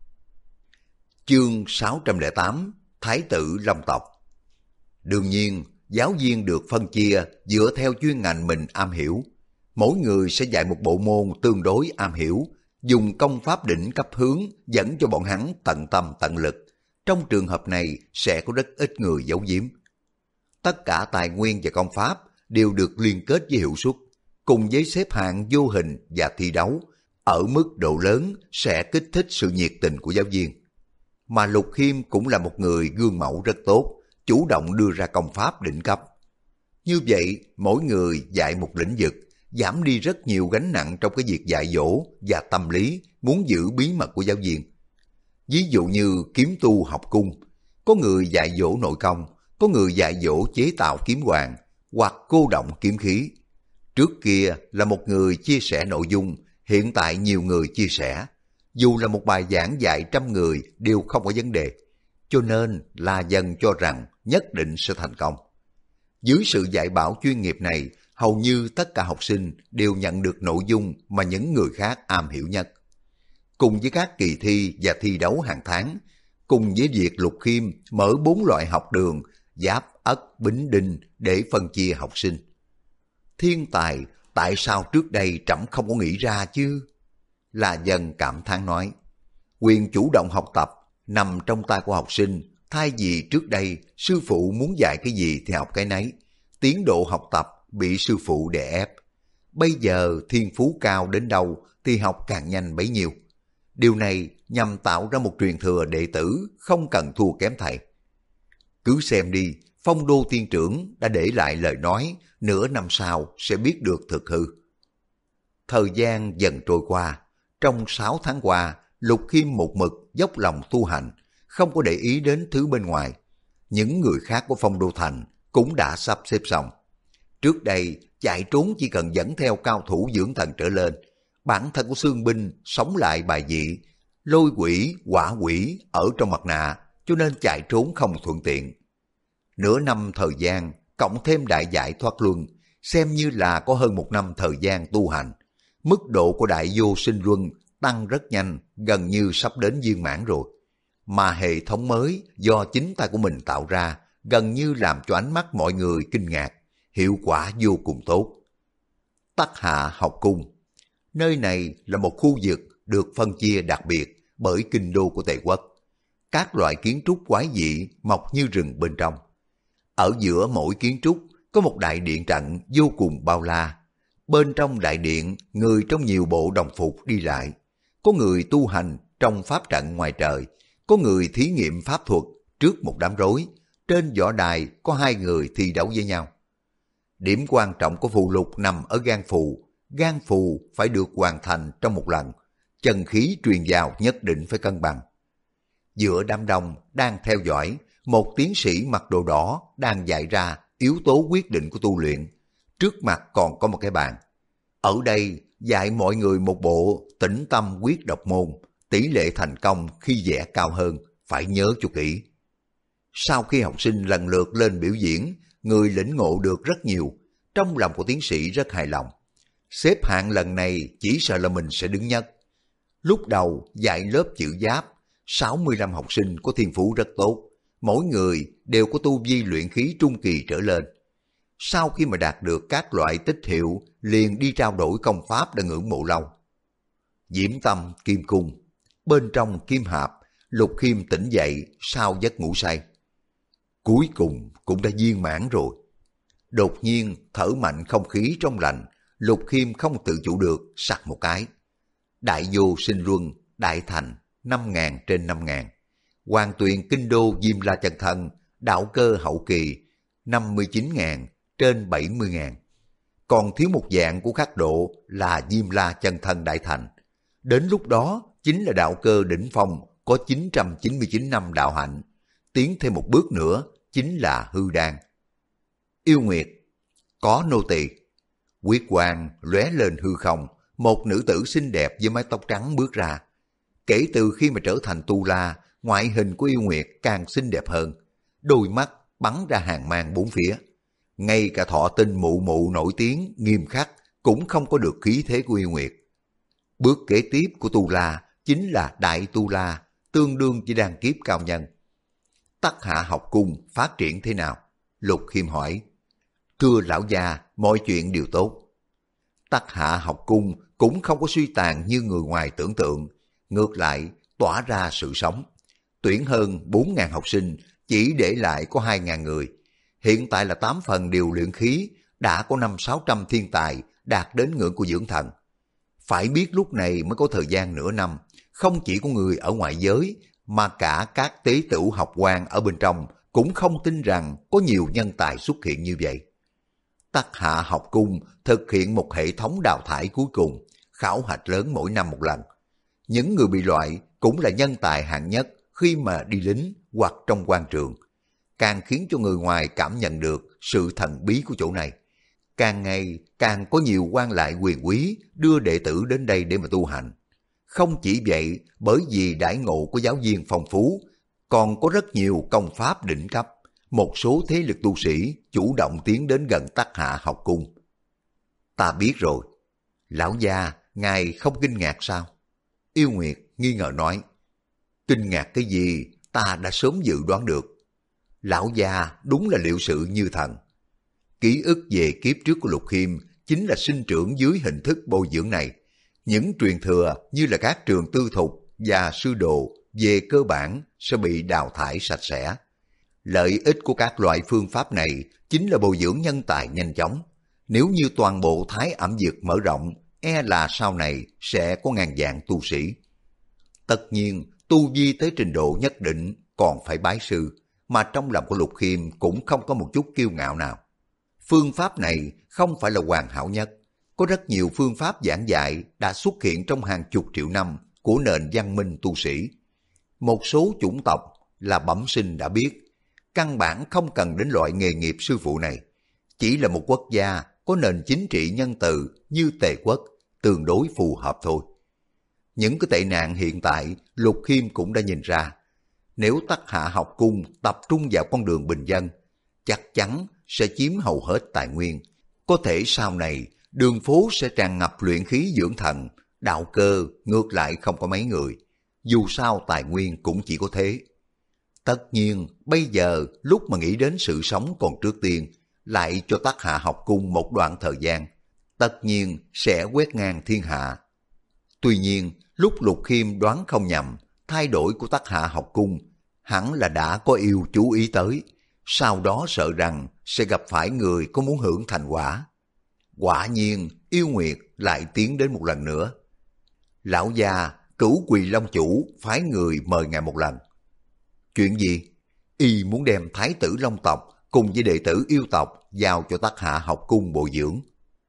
Chương 608 Thái tử Long tộc. Đương nhiên, giáo viên được phân chia dựa theo chuyên ngành mình am hiểu. Mỗi người sẽ dạy một bộ môn tương đối am hiểu, dùng công pháp đỉnh cấp hướng dẫn cho bọn hắn tận tâm tận lực. Trong trường hợp này sẽ có rất ít người giấu giếm. Tất cả tài nguyên và công pháp đều được liên kết với hiệu suất, cùng với xếp hạng vô hình và thi đấu, ở mức độ lớn sẽ kích thích sự nhiệt tình của giáo viên. Mà Lục Khiêm cũng là một người gương mẫu rất tốt, chủ động đưa ra công pháp đỉnh cấp. Như vậy, mỗi người dạy một lĩnh vực, giảm đi rất nhiều gánh nặng trong cái việc dạy dỗ và tâm lý muốn giữ bí mật của giáo viên. Ví dụ như kiếm tu học cung, có người dạy dỗ nội công, có người dạy dỗ chế tạo kiếm hoàng, hoặc cô động kiếm khí. Trước kia là một người chia sẻ nội dung, hiện tại nhiều người chia sẻ. Dù là một bài giảng dạy 100 người đều không có vấn đề. Cho nên La Dân cho rằng nhất định sẽ thành công. Dưới sự dạy bảo chuyên nghiệp này, hầu như tất cả học sinh đều nhận được nội dung mà những người khác am hiểu nhất. Cùng với các kỳ thi và thi đấu hàng tháng, cùng với việc Lục Khiêm mở 4 loại học đường Giáp, Ất, Bính, Đinh để phân chia học sinh. Thiên tài, tại sao trước đây trẫm không có nghĩ ra chứ? La Dân cảm thán nói. Quyền chủ động học tập nằm trong tay của học sinh, thay vì trước đây sư phụ muốn dạy cái gì thì học cái nấy. Tiến độ học tập bị sư phụ đè ép. Bây giờ thiên phú cao đến đâu thì học càng nhanh bấy nhiêu. Điều này nhằm tạo ra một truyền thừa đệ tử không cần thua kém thầy. Cứ xem đi, Phong Đô tiên trưởng đã để lại lời nói, nửa năm sau sẽ biết được thực hư. Thời gian dần trôi qua, trong 6 tháng qua, Lục Khiêm một mực dốc lòng tu hành, không có để ý đến thứ bên ngoài. Những người khác của Phong Đô Thành cũng đã sắp xếp xong. Trước đây, chạy trốn chỉ cần dẫn theo cao thủ dưỡng thần trở lên. Bản thân của Xương Binh sống lại bài dị, lôi quỷ, hỏa quỷ ở trong mặt nạ, cho nên chạy trốn không thuận tiện. Nửa năm thời gian, cộng thêm đại giải thoát luân, xem như là có hơn 1 năm thời gian tu hành. Mức độ của đại vô sinh luân tăng rất nhanh, gần như sắp đến viên mãn rồi. Mà hệ thống mới do chính tay của mình tạo ra, gần như làm cho ánh mắt mọi người kinh ngạc, hiệu quả vô cùng tốt. Tắc Hạ học cung. Nơi này là một khu vực được phân chia đặc biệt bởi kinh đô của Tề quốc. Các loại kiến trúc quái dị mọc như rừng bên trong. Ở giữa mỗi kiến trúc có một đại điện trận vô cùng bao la. Bên trong đại điện, người trong nhiều bộ đồng phục đi lại. Có người tu hành trong pháp trận ngoài trời, có người thí nghiệm pháp thuật trước một đám rối. Trên võ đài có 2 người thi đấu với nhau. Điểm quan trọng của phù lục nằm ở gan phù phải được hoàn thành trong một lần, chân khí truyền vào nhất định phải cân bằng. Giữa đám đông đang theo dõi, một tiến sĩ mặc đồ đỏ đang dạy ra yếu tố quyết định của tu luyện. Trước mặt còn có một cái bàn. Ở đây dạy mọi người một bộ tĩnh tâm quyết độc môn, tỷ lệ thành công khi vẽ cao hơn, phải nhớ cho kỹ. Sau khi học sinh lần lượt lên biểu diễn, người lĩnh ngộ được rất nhiều, trong lòng của tiến sĩ rất hài lòng. Xếp hạng lần này chỉ sợ là mình sẽ đứng nhất. Lúc đầu dạy lớp chữ Giáp, 65 học sinh có thiên phú rất tốt, mỗi người đều có tu vi luyện khí trung kỳ trở lên. Sau khi mà đạt được các loại tích hiệu, liền đi trao đổi công pháp đã ngưỡng mộ lâu. Diễm Tâm Kim Cung. Bên trong kim hạp, Lục Khiêm tỉnh dậy sau giấc ngủ say. Cuối cùng cũng đã viên mãn rồi. Đột nhiên thở mạnh không khí trong lành, Lục Khiêm không tự chủ được sặc một cái. Đại vô sinh luân, đại thành, 5.000 trên 5.000. Hoàng tuyền kinh đô Diêm La chân thân, đạo cơ hậu kỳ, 59.000 trên 70.000. Còn thiếu một dạng của khắc độ là Diêm La chân thân đại thành. Đến lúc đó chính là đạo cơ đỉnh phong, có 999 năm đạo hạnh. Tiến thêm một bước nữa chính là hư đan. Yêu Nguyệt. Có nô tỳ. Huyết quang lóe lên hư không, một nữ tử xinh đẹp với mái tóc trắng bước ra. Kể từ khi mà trở thành tu la, ngoại hình của Yêu Nguyệt càng xinh đẹp hơn. Đôi mắt bắn ra hàng mang bốn phía. Ngay cả Thọ Tinh mụ mụ nổi tiếng nghiêm khắc cũng không có được khí thế của Yêu Nguyệt. Bước kế tiếp của tu la chính là đại tu la, tương đương chỉ đăng kiếp cao nhân. Tắc Hạ học cung phát triển thế nào? Lục Khiêm hỏi. Thưa lão gia, mọi chuyện đều tốt. Tắc Hạ học cung cũng không có suy tàn như người ngoài tưởng tượng, ngược lại tỏa ra sự sống. Tuyển hơn 4.000 học sinh, chỉ để lại có 2.000 người. Hiện tại là 8 phần đều luyện khí, đã có 500-600 thiên tài đạt đến ngưỡng của dưỡng thần. Phải biết lúc này mới có thời gian nửa năm, không chỉ có người ở ngoại giới, mà cả các tế tửu học quan ở bên trong cũng không tin rằng có nhiều nhân tài xuất hiện như vậy. Tắc Hạ học cung thực hiện một hệ thống đào thải cuối cùng, khảo hạch lớn mỗi năm một lần. Những người bị loại cũng là nhân tài hạng nhất khi mà đi lính hoặc trong quan trường, càng khiến cho người ngoài cảm nhận được sự thần bí của chỗ này. Càng ngày càng có nhiều quan lại quyền quý đưa đệ tử đến đây để mà tu hành. Không chỉ vậy, bởi vì đãi ngộ của giáo viên phong phú, còn có rất nhiều công pháp đỉnh cấp. Một số thế lực tu sĩ chủ động tiến đến gần Tắc Hạ học cung. Ta biết rồi. Lão gia, ngài không kinh ngạc sao? Yêu Nguyệt nghi ngờ nói. Kinh ngạc cái gì, ta đã sớm dự đoán được. Lão già đúng là liệu sự như thần. Ký ức về kiếp trước của Lục Khiêm chính là sinh trưởng dưới hình thức bồi dưỡng này. Những truyền thừa như là các trường tư thục và sư đồ về cơ bản sẽ bị đào thải sạch sẽ. Lợi ích của các loại phương pháp này chính là bồi dưỡng nhân tài nhanh chóng. Nếu như toàn bộ Thái Ẩm Dực mở rộng, e là sau này sẽ có ngàn vạn tu sĩ. Tất nhiên, tu vi tới trình độ nhất định còn phải bái sư, mà trong lòng của Lục Khiêm cũng không có một chút kiêu ngạo nào. Phương pháp này không phải là hoàn hảo nhất. Có rất nhiều phương pháp giảng dạy đã xuất hiện trong hàng chục triệu năm của nền văn minh tu sĩ. Một số chủng tộc là bẩm sinh đã biết, căn bản không cần đến loại nghề nghiệp sư phụ này. Chỉ là một quốc gia có nền chính trị nhân từ như Tề quốc, tương đối phù hợp thôi. Những cái tệ nạn hiện tại Lục Khiêm cũng đã nhìn ra. Nếu Tắc Hạ học cung tập trung vào con đường bình dân, chắc chắn sẽ chiếm hầu hết tài nguyên. Có thể sau này đường phố sẽ tràn ngập luyện khí dưỡng thần, đạo cơ ngược lại không có mấy người. Dù sao tài nguyên cũng chỉ có thế. Tất nhiên bây giờ lúc mà nghĩ đến sự sống còn trước tiên, lại cho Tắc Hạ học cung một đoạn thời gian, tất nhiên sẽ quét ngang thiên hạ. Tuy nhiên lúc Lục Khiêm đoán không nhầm, thay đổi của Tắc Hạ học cung hẳn là đã có yêu chú ý tới, sau đó sợ rằng sẽ gặp phải người có muốn hưởng thành quả. Quả nhiên yêu nguyệt lại tiến đến một lần nữa. Lão già Cửu Quỳ Long chủ phái người mời ngài một lần. Chuyện gì? Y muốn đem thái tử Long tộc cùng với đệ tử yêu tộc giao cho Tắc Hạ học cung bồi dưỡng.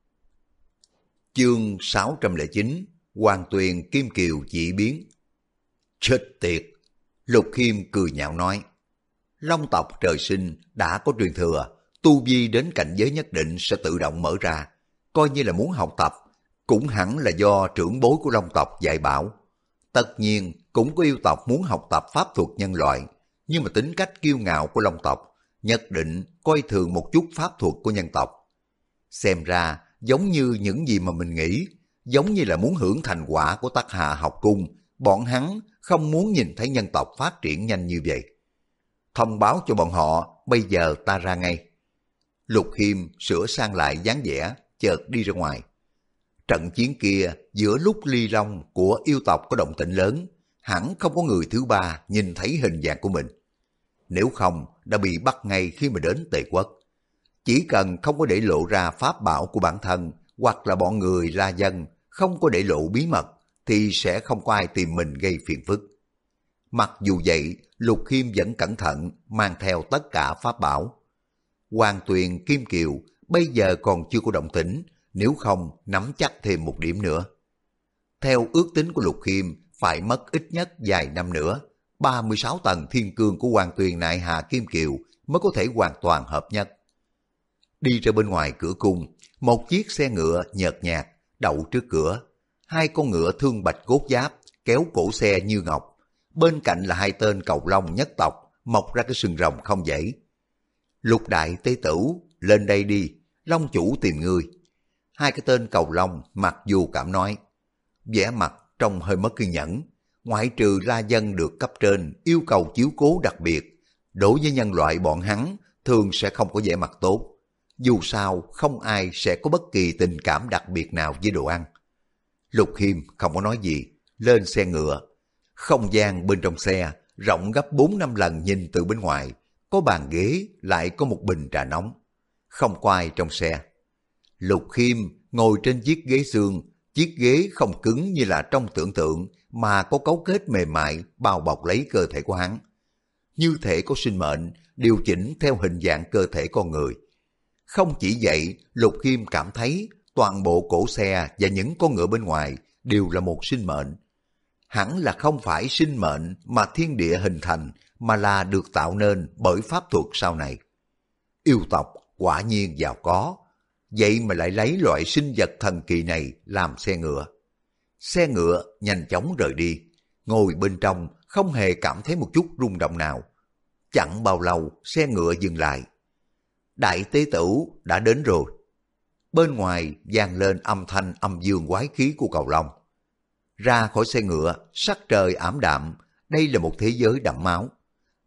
Chương 609 Hoàng Tuyền Kim Kiều dị biến. Chết tiệt! Lục Khiêm cười nhạo nói. Long tộc trời sinh đã có truyền thừa, tu vi đến cảnh giới nhất định sẽ tự động mở ra. Coi như là muốn học tập, cũng hẳn là do trưởng bối của Long tộc dạy bảo. Tất nhiên cũng có yêu tộc muốn học tập pháp thuật nhân loại, nhưng mà tính cách kiêu ngạo của Long tộc nhất định coi thường một chút pháp thuật của nhân tộc. Xem ra giống như những gì mà mình nghĩ, giống như là muốn hưởng thành quả của Tắc Hạ học cung, bọn hắn không muốn nhìn thấy nhân tộc phát triển nhanh như vậy. Thông báo cho bọn họ, bây giờ ta ra ngay. Lục Khiêm sửa sang lại dáng vẻ, chợt đi ra ngoài. Trận chiến kia giữa lúc Ly Long của yêu tộc có động tĩnh lớn, hẳn không có người thứ ba nhìn thấy hình dạng của mình. Nếu không, đã bị bắt ngay khi mà đến Tề quốc. Chỉ cần không có để lộ ra pháp bảo của bản thân, hoặc là bọn người La Dân không có để lộ bí mật, thì sẽ không có ai tìm mình gây phiền phức. Mặc dù vậy, Lục Khiêm vẫn cẩn thận mang theo tất cả pháp bảo. Hoàng Tuyền Kim Kiều bây giờ còn chưa có động tĩnh, nếu không nắm chắc thêm một điểm nữa. Theo ước tính của Lục Khiêm, phải mất ít nhất vài năm nữa, 36 tầng thiên cương của Hoàng Tuyền Nại Hà Kim Kiều mới có thể hoàn toàn hợp nhất. Đi ra bên ngoài cửa cung, một chiếc xe ngựa nhợt nhạt đậu trước cửa. Hai con ngựa thương bạch cốt giáp kéo cổ xe như ngọc. Bên cạnh là hai tên cầu long nhất tộc mọc ra cái sừng rồng không dãy. Lục đại tế tử, lên đây đi, Long chủ tìm ngươi. Hai cái tên cầu long mặc dù cảm nói, vẻ mặt trông hơi mất kiên nhẫn. Ngoại trừ La Dân được cấp trên yêu cầu chiếu cố đặc biệt, đối với nhân loại bọn hắn thường sẽ không có vẻ mặt tốt. Dù sao không ai sẽ có bất kỳ tình cảm đặc biệt nào với đồ ăn. Lục Khiêm không có nói gì, lên xe ngựa. Không gian bên trong xe rộng gấp 4-5 lần, nhìn từ bên ngoài, có bàn ghế lại có một bình trà nóng. Không có ai trong xe. Lục Khiêm ngồi trên chiếc ghế xương, chiếc ghế không cứng như là trong tưởng tượng mà có cấu kết mềm mại bao bọc lấy cơ thể của hắn. Như thể có sinh mệnh, điều chỉnh theo hình dạng cơ thể con người. Không chỉ vậy, Lục Khiêm cảm thấy toàn bộ cổ xe và những con ngựa bên ngoài đều là một sinh mệnh. Hẳn là không phải sinh mệnh mà thiên địa hình thành, mà là được tạo nên bởi pháp thuật sau này. Yêu tộc quả nhiên giàu có, vậy mà lại lấy loại sinh vật thần kỳ này làm xe ngựa. Xe ngựa nhanh chóng rời đi, ngồi bên trong không hề cảm thấy một chút rung động nào. Chẳng bao lâu xe ngựa dừng lại. Đại tế tử đã đến rồi. Bên ngoài vang lên âm thanh âm dương quái khí của cầu long. Ra khỏi xe ngựa, sắc trời ảm đạm, đây là một thế giới đẫm máu.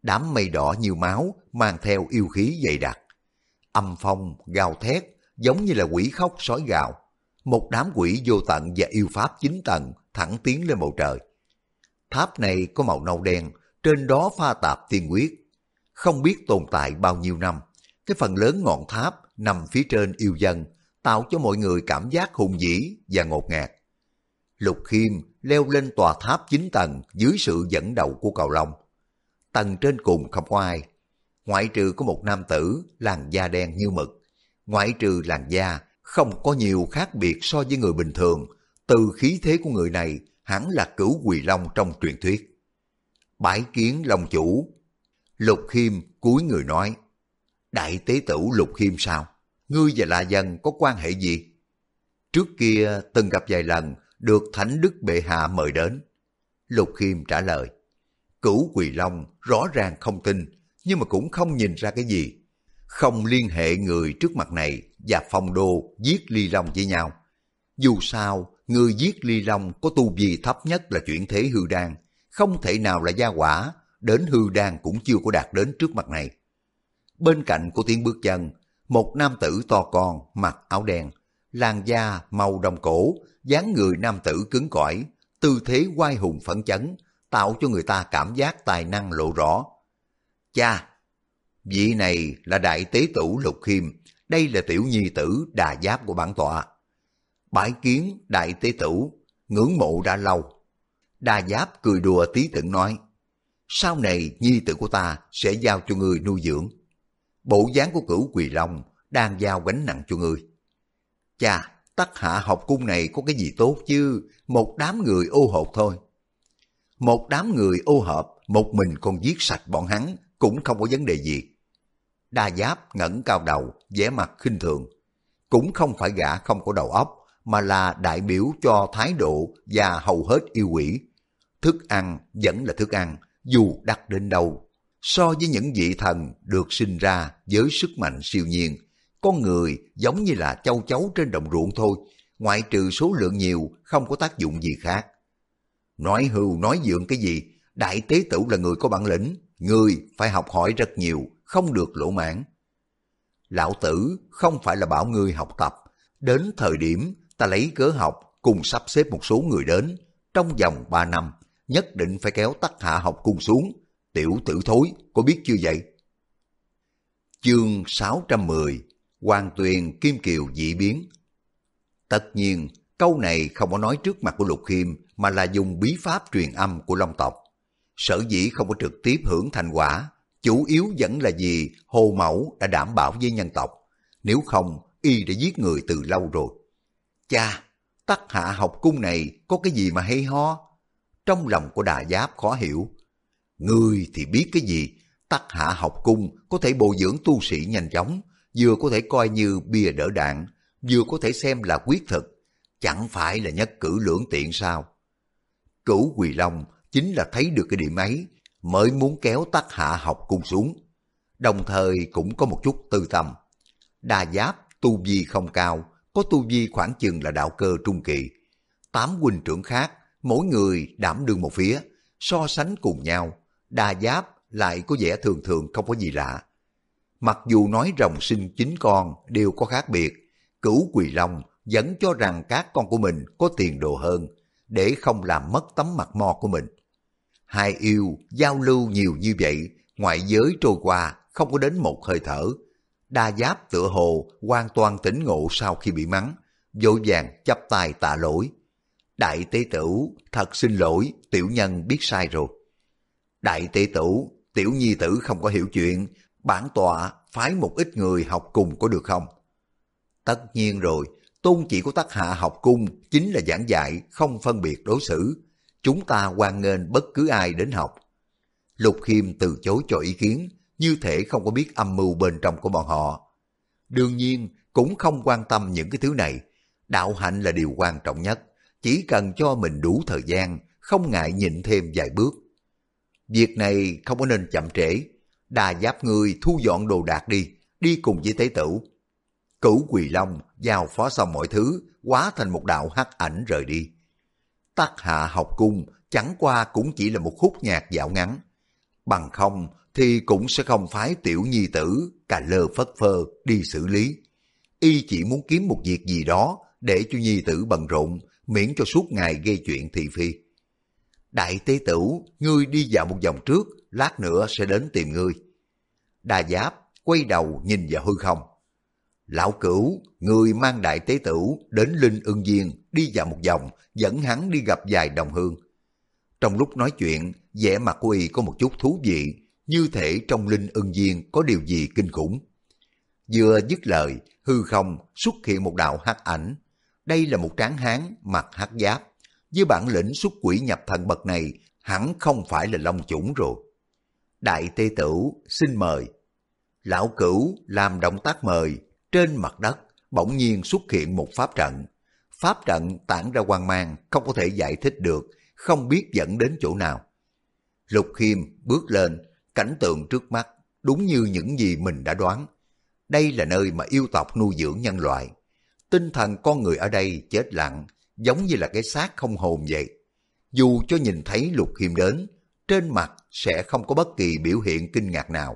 đám mây đỏ như máu mang theo yêu khí dày đặc. Âm phong gào thét giống như là quỷ khóc sói gào. Một đám quỷ vô tận và yêu pháp 9 tầng thẳng tiến lên bầu trời. Tháp này có màu nâu đen, trên đó pha tạp tiên huyết. Không biết tồn tại bao nhiêu năm, cái phần lớn ngọn tháp nằm phía trên yêu dân, tạo cho mọi người cảm giác hùng vĩ và ngột ngạt. Lục Khiêm leo lên tòa tháp 9 tầng dưới sự dẫn đầu của Cầu Long. Tầng trên cùng không có ai, ngoại trừ có một nam tử làn da đen như mực. Ngoại trừ làn da, không có nhiều khác biệt so với người bình thường. Từ khí thế của người này, hẳn là Cửu Quỳ Long trong truyền thuyết. Bái kiến Long chủ. Lục Khiêm cúi người nói, đại tế tử Lục Khiêm sao? Ngươi và La Dân có quan hệ gì? Trước kia từng gặp vài lần, được Thánh Đức Bệ Hạ mời đến. Lục Khiêm trả lời, Cửu Quỳ Long rõ ràng không tin, nhưng mà cũng không nhìn ra cái gì. Không liên hệ người trước mặt này và Phong Đô giết Ly Long với nhau. Dù sao, người giết Ly Long có tu vi thấp nhất là chuyển thế hư đan, không thể nào là gia quả, đến hư đan cũng chưa có đạt đến trước mặt này. Bên cạnh của tiếng bước chân, một nam tử to con mặc áo đen, làn da màu đồng cổ, dáng người nam tử cứng cỏi, tư thế oai hùng phấn chấn, tạo cho người ta cảm giác tài năng lộ rõ. Cha, vị này là đại tế tử Lục Khiêm, đây là tiểu nhi tử Đà Giáp của bản tọa. Bái kiến đại tế tử, ngưỡng mộ đã lâu. Đà Giáp cười đùa tí tưởng nói, sau này nhi tử của ta sẽ giao cho ngươi nuôi dưỡng. Bộ dáng của Cửu Quỳ Long đang giao gánh nặng cho ngươi. Cha, Tắc Hạ học cung này có cái gì tốt chứ, một đám người ô hột thôi. Một đám người ô hợp, một mình còn giết sạch bọn hắn cũng không có vấn đề gì. Đa Giáp ngẩng cao đầu, vẻ mặt khinh thường. Cũng không phải gã không có đầu óc, mà là đại biểu cho thái độ và hầu hết yêu quỷ. Thức ăn vẫn là thức ăn, dù đắt đến đâu. So với những vị thần được sinh ra với sức mạnh siêu nhiên, con người giống như là châu chấu trên đồng ruộng thôi, ngoại trừ số lượng nhiều không có tác dụng gì khác. Nói hưu nói dượng cái gì, đại tế tử là người có bản lĩnh, người phải học hỏi rất nhiều, không được lỗ mãn. Lão tử không phải là bảo ngươi học tập, đến thời điểm ta lấy cớ học cùng sắp xếp một số người đến, trong vòng 3 năm, nhất định phải kéo Tắc Hạ học cung xuống, tiểu tử thối, có biết chưa vậy? Chương 610, Hoàng Tuyền Kim Kiều dị biến. Tất nhiên, câu này không có nói trước mặt của Lục Khiêm, mà là dùng bí pháp truyền âm của Long tộc. Sở dĩ không có trực tiếp hưởng thành quả, chủ yếu vẫn là vì Hồ Mẫu đã đảm bảo với nhân tộc, nếu không y đã giết người từ lâu rồi. Cha, Tắc Hạ học cung này có cái gì mà hay ho? Trong lòng của Đà Giáp khó hiểu. Ngươi thì biết cái gì? Tắc Hạ học cung có thể bồi dưỡng tu sĩ nhanh chóng, vừa có thể coi như bia đỡ đạn, vừa có thể xem là quyết thực, chẳng phải là nhất cử lưỡng tiện sao? Cửu Quỳ Long chính là thấy được cái điểm ấy, mới muốn kéo Tắc Hạ học cung xuống. Đồng thời cũng có một chút tư tâm. Đà Giáp tu vi không cao, có tu vi khoảng chừng là đạo cơ trung kỳ. 8 huynh trưởng khác, mỗi người đảm đương một phía, so sánh cùng nhau, Đà Giáp lại có vẻ thường thường không có gì lạ. Mặc dù nói rồng sinh 9 con đều có khác biệt, Cửu Quỳ Long vẫn cho rằng các con của mình có tiền đồ hơn, để không làm mất tấm mặt mo của mình. Hai yêu giao lưu nhiều như vậy, ngoại giới trôi qua không có đến một hơi thở. Đa Giáp tựa hồ hoàn toàn tỉnh ngộ sau khi bị mắng, vội vàng chắp tay tạ lỗi. Đại tế tử, thật xin lỗi, tiểu nhân biết sai rồi. Đại tế tử, tiểu nhi tử không có hiểu chuyện, bản tọa phái một ít người học cùng có được không? Tất nhiên rồi, tôn chỉ của Tắc Hạ học cung chính là giảng dạy không phân biệt đối xử. Chúng ta hoan nghênh bất cứ ai đến học. Lục Khiêm từ chối cho ý kiến, như thể không có biết âm mưu bên trong của bọn họ. Đương nhiên, cũng không quan tâm những cái thứ này. Đạo hạnh là điều quan trọng nhất, chỉ cần cho mình đủ thời gian, không ngại nhịn thêm vài bước. Việc này không có nên chậm trễ. Đà Giáp ngươi thu dọn đồ đạc đi, đi cùng với tế tử. Cửu Quỳ Long giao phó xong mọi thứ, hóa thành một đạo hắc ảnh rời đi. Tắc Hạ học cung chẳng qua cũng chỉ là một khúc nhạc dạo ngắn. Bằng không, thì cũng sẽ không phái tiểu nhi tử cà lơ phất phơ đi xử lý. Y chỉ muốn kiếm một việc gì đó để cho nhi tử bận rộn, miễn cho suốt ngày gây chuyện thị phi. Đại tế tửu, ngươi đi vào một vòng trước, lát nữa sẽ đến tìm ngươi. Đa Giáp quay đầu nhìn vào hư không. Lão Cửu, ngươi mang đại tế tửu đến Linh Ưng Viên đi vào một vòng, dẫn hắn đi gặp vài đồng hương. Trong lúc nói chuyện, vẻ mặt của y có một chút thú vị, như thể trong Linh Ưng Viên có điều gì kinh khủng. Vừa dứt lời, hư không xuất hiện một đạo hắc ảnh. Đây là một tráng hán mặc hắc giáp. Với bản lĩnh xuất quỷ nhập thần bậc này, hẳn không phải là long chủng rồi. Đại tế tửu xin mời. Lão Cửu làm động tác mời. Trên mặt đất bỗng nhiên xuất hiện một pháp trận. Pháp trận tản ra quang mang, không có thể giải thích được, không biết dẫn đến chỗ nào. Lục Khiêm bước lên, cảnh tượng trước mắt đúng như những gì mình đã đoán. Đây là nơi mà yêu tộc nuôi dưỡng nhân loại. Tinh thần con người ở đây chết lặng, giống như là cái xác không hồn vậy. Dù cho nhìn thấy Lục Khiêm đến, trên mặt sẽ không có bất kỳ biểu hiện kinh ngạc nào.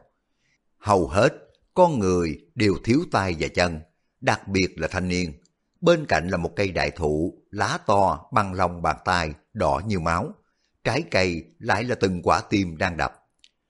Hầu hết, con người đều thiếu tay và chân, đặc biệt là thanh niên. Bên cạnh là một cây đại thụ, lá to bằng lòng bàn tay, đỏ như máu. Trái cây lại là từng quả tim đang đập.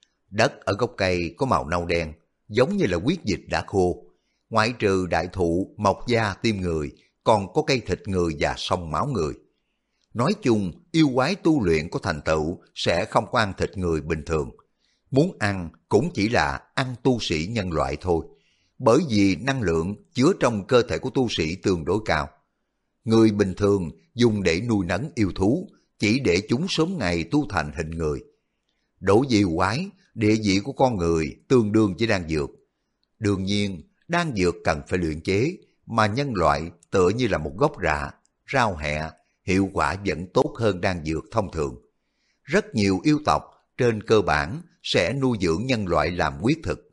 Đất ở gốc cây có màu nâu đen, giống như là huyết dịch đã khô. Ngoại trừ đại thụ mọc da tim người, còn có cây thịt người và sông máu người. Nói chung, yêu quái tu luyện có thành tựu sẽ không có ăn thịt người bình thường. Muốn ăn cũng chỉ là ăn tu sĩ nhân loại thôi, bởi vì năng lượng chứa trong cơ thể của tu sĩ tương đối cao. Người bình thường dùng để nuôi nấng yêu thú, chỉ để chúng sớm ngày tu thành hình người. Đối với yêu quái, địa vị của con người tương đương với đan dược. Đương nhiên, đan dược cần phải luyện chế, mà nhân loại tựa như là một gốc rạ, rau hẹ, hiệu quả vẫn tốt hơn đan dược thông thường. Rất nhiều yêu tộc trên cơ bản sẽ nuôi dưỡng nhân loại làm huyết thực.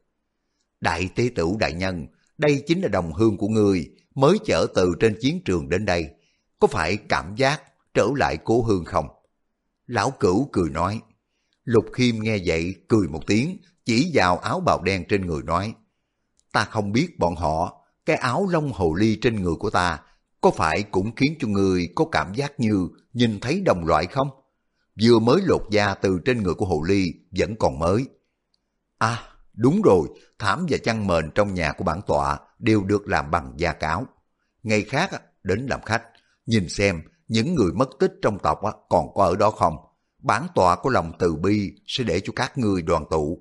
Đại tế tửu đại nhân, đây chính là đồng hương của ngươi mới chở từ trên chiến trường đến đây. Có phải cảm giác trở lại cố hương không? Lão Cửu cười nói. Lục Khiêm nghe vậy cười một tiếng, chỉ vào áo bào đen trên người nói. Ta không biết bọn họ, cái áo lông hồ ly trên người của ta có phải cũng khiến cho người có cảm giác như nhìn thấy đồng loại không? Vừa mới lột da từ trên người của hồ ly vẫn còn mới. À, đúng rồi, thảm và chăn mền trong nhà của bản tọa đều được làm bằng da cáo. Ngày khác đến làm khách, nhìn xem những người mất tích trong tộc còn có ở đó không. Bản tọa có lòng từ bi sẽ để cho các ngươi đoàn tụ.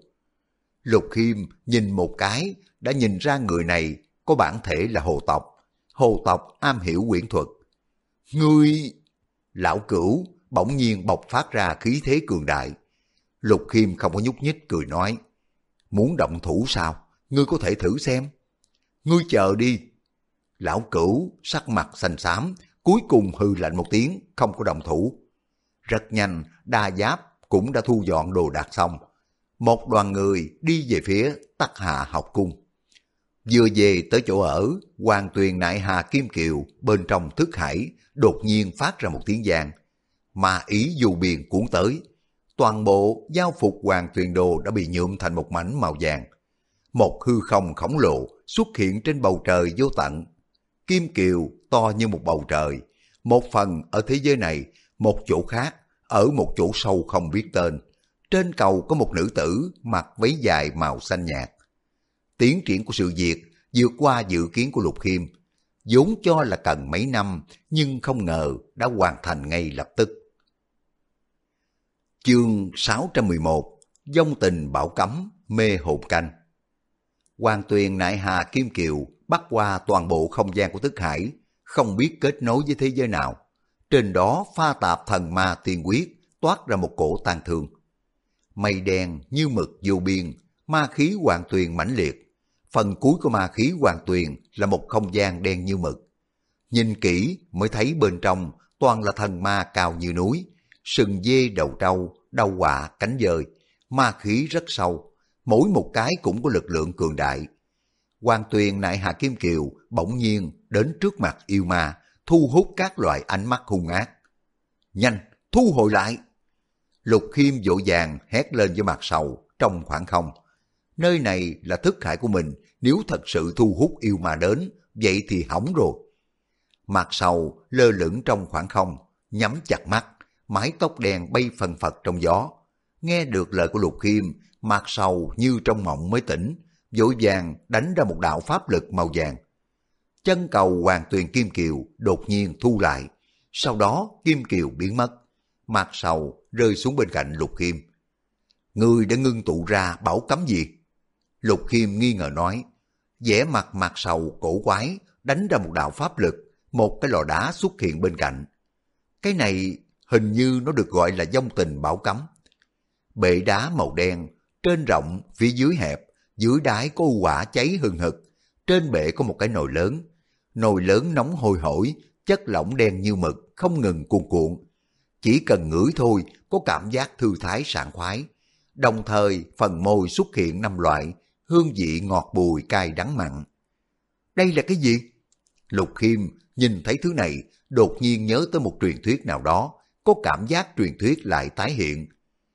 Lục Khiêm nhìn một cái đã nhìn ra người này có bản thể là hồ tộc. Hồ tộc am hiểu quyển thuật. Ngươi... Lão Cửu bỗng nhiên bộc phát ra khí thế cường đại. Lục Khiêm không có nhúc nhích cười nói. Muốn động thủ sao? Ngươi có thể thử xem. Ngươi chờ đi. Lão Cửu sắc mặt xanh xám, cuối cùng hừ lạnh một tiếng, không có động thủ. Rất nhanh, Đa Giáp cũng đã thu dọn đồ đạc xong. Một đoàn người đi về phía Tắc Hà học cung. Vừa về tới chỗ ở, Hoàng Tuyền nại Hà Kim Kiều bên trong thức hải đột nhiên phát ra một tiếng vang. Mà ý dù biền cuốn tới. Toàn bộ giao phục Hoàng Tuyền đồ đã bị nhuộm thành một mảnh màu vàng. Một hư không khổng lồ xuất hiện trên bầu trời vô tận. Kim Kiều to như một bầu trời. Một phần ở thế giới này, một chỗ khác, ở một chỗ sâu không biết tên. Trên cầu có một nữ tử mặc váy dài màu xanh nhạt. Tiến triển của sự việc vượt qua dự kiến của Lục Khiêm. Vốn cho là cần mấy năm, nhưng không ngờ đã hoàn thành ngay lập tức. Chương 611 Vong tình bảo cấm, mê hồn canh. Hoàng Tuyền nại Hà Kim Kiều bắt qua toàn bộ không gian của thức hải, không biết kết nối với thế giới nào. Trên đó pha tạp thần ma tiên quyết, toát ra một cổ tang thương. Mây đen như mực vô biên, ma khí Hoàng Tuyền mãnh liệt. Phần cuối của ma khí Hoàng Tuyền là một không gian đen như mực. Nhìn kỹ mới thấy bên trong toàn là thần ma cao như núi, sừng dê đầu trâu, đầu quạ, cánh dơi, ma khí rất sâu, mỗi một cái cũng có lực lượng cường đại. Hoàng Tuyền nại Hà Kim Kiều bỗng nhiên đến trước mặt yêu ma, thu hút các loại ánh mắt hung ác. Nhanh, thu hồi lại! Lục Khiêm vội vàng hét lên với mặt sầu, trong khoảng không. Nơi này là thức hải của mình, nếu thật sự thu hút yêu ma đến, vậy thì hỏng rồi. Mặt sầu lơ lửng trong khoảng không, nhắm chặt mắt, mái tóc đen bay phần phật trong gió. Nghe được lời của Lục Khiêm, mặt sầu như trong mộng mới tỉnh, vội vàng đánh ra một đạo pháp lực màu vàng. Chân cầu Hoàng Tuyền Kim Kiều đột nhiên thu lại, sau đó Kim Kiều biến mất. Mặt sầu rơi xuống bên cạnh Lục Khiêm. Ngươi đã ngưng tụ ra bảo cấm gì? Lục Khiêm nghi ngờ nói. Vẻ mặt mặt sầu cổ quái, đánh ra một đạo pháp lực, một cái lò đá xuất hiện bên cạnh. Cái này hình như nó được gọi là vong tình bảo cấm. Bệ đá màu đen, trên rộng, phía dưới hẹp, dưới đáy có u hỏa cháy hừng hực. Trên bệ có một cái nồi lớn nóng hôi hổi, chất lỏng đen như mực, không ngừng cuồn cuộn. Chỉ cần ngửi thôi, có cảm giác thư thái sảng khoái. Đồng thời, phần môi xuất hiện 5 loại, hương vị ngọt bùi cay đắng mặn. Đây là cái gì? Lục Khiêm nhìn thấy thứ này, đột nhiên nhớ tới một truyền thuyết nào đó, có cảm giác truyền thuyết lại tái hiện.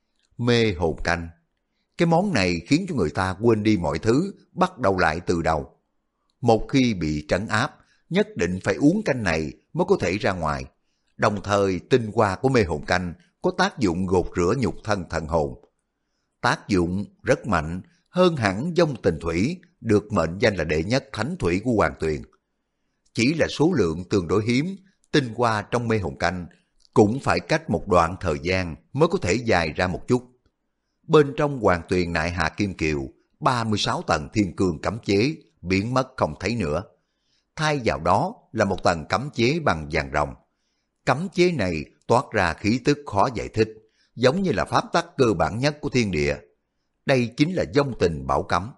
Mê hồn canh. Cái món này khiến cho người ta quên đi mọi thứ, bắt đầu lại từ đầu. Một khi bị trấn áp, nhất định phải uống canh này mới có thể ra ngoài. Đồng thời tinh hoa của mê hồn canh có tác dụng gột rửa nhục thân thần hồn. Tác dụng rất mạnh, hơn hẳn vong tình thủy, được mệnh danh là đệ nhất thánh thủy của Hoàng Tuyền. Chỉ là số lượng tương đối hiếm, tinh hoa trong mê hồn canh cũng phải cách một đoạn thời gian mới có thể dài ra một chút. Bên trong Hoàng Tuyền Nại Hà Kim Kiều, 36 tầng thiên cương cấm chế biến mất không thấy nữa. Thay vào đó là một tầng cấm chế bằng vàng ròng. Cấm chế này toát ra khí tức khó giải thích, giống như là pháp tắc cơ bản nhất của thiên địa. Đây chính là vong tình bảo cấm.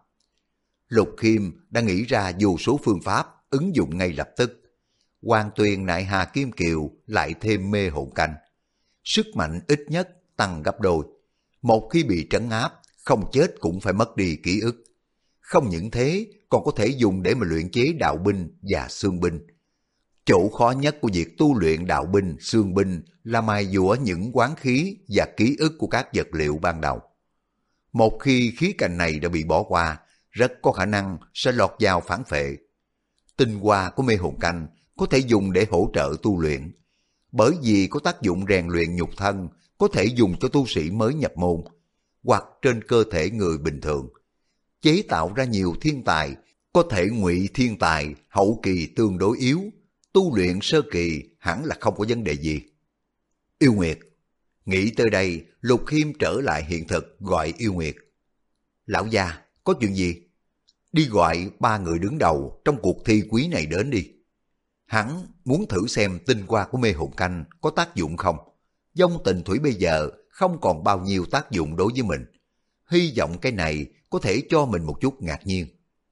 Lục Khiêm đã nghĩ ra vô số phương pháp ứng dụng ngay lập tức. Hoàng Tuyền Nại Hà Kim Kiều lại thêm mê hồn canh. Sức mạnh ít nhất tăng gấp đôi. Một khi bị trấn áp, không chết cũng phải mất đi ký ức. Không những thế, còn có thể dùng để mà luyện chế đạo binh và xương binh. Chỗ khó nhất của việc tu luyện đạo binh, xương binh là mài dũa những quán khí và ký ức của các vật liệu ban đầu. Một khi khí cạnh này đã bị bỏ qua, rất có khả năng sẽ lọt vào phản phệ. Tinh hoa của mê hồn canh có thể dùng để hỗ trợ tu luyện. Bởi vì có tác dụng rèn luyện nhục thân, có thể dùng cho tu sĩ mới nhập môn, hoặc trên cơ thể người bình thường. Chế tạo ra nhiều thiên tài, có thể ngụy thiên tài, hậu kỳ tương đối yếu, tu luyện sơ kỳ hẳn là không có vấn đề gì. Yêu Nguyệt. Nghĩ tới đây, Lục Khiêm trở lại hiện thực gọi Yêu Nguyệt. Lão gia, có chuyện gì? Đi gọi 3 người đứng đầu trong cuộc thi quý này đến đi. Hắn muốn thử xem tinh hoa của mê hồn canh có tác dụng không. Vong tình thủy bây giờ không còn bao nhiêu tác dụng đối với mình. Hy vọng cái này có thể cho mình một chút ngạc nhiên.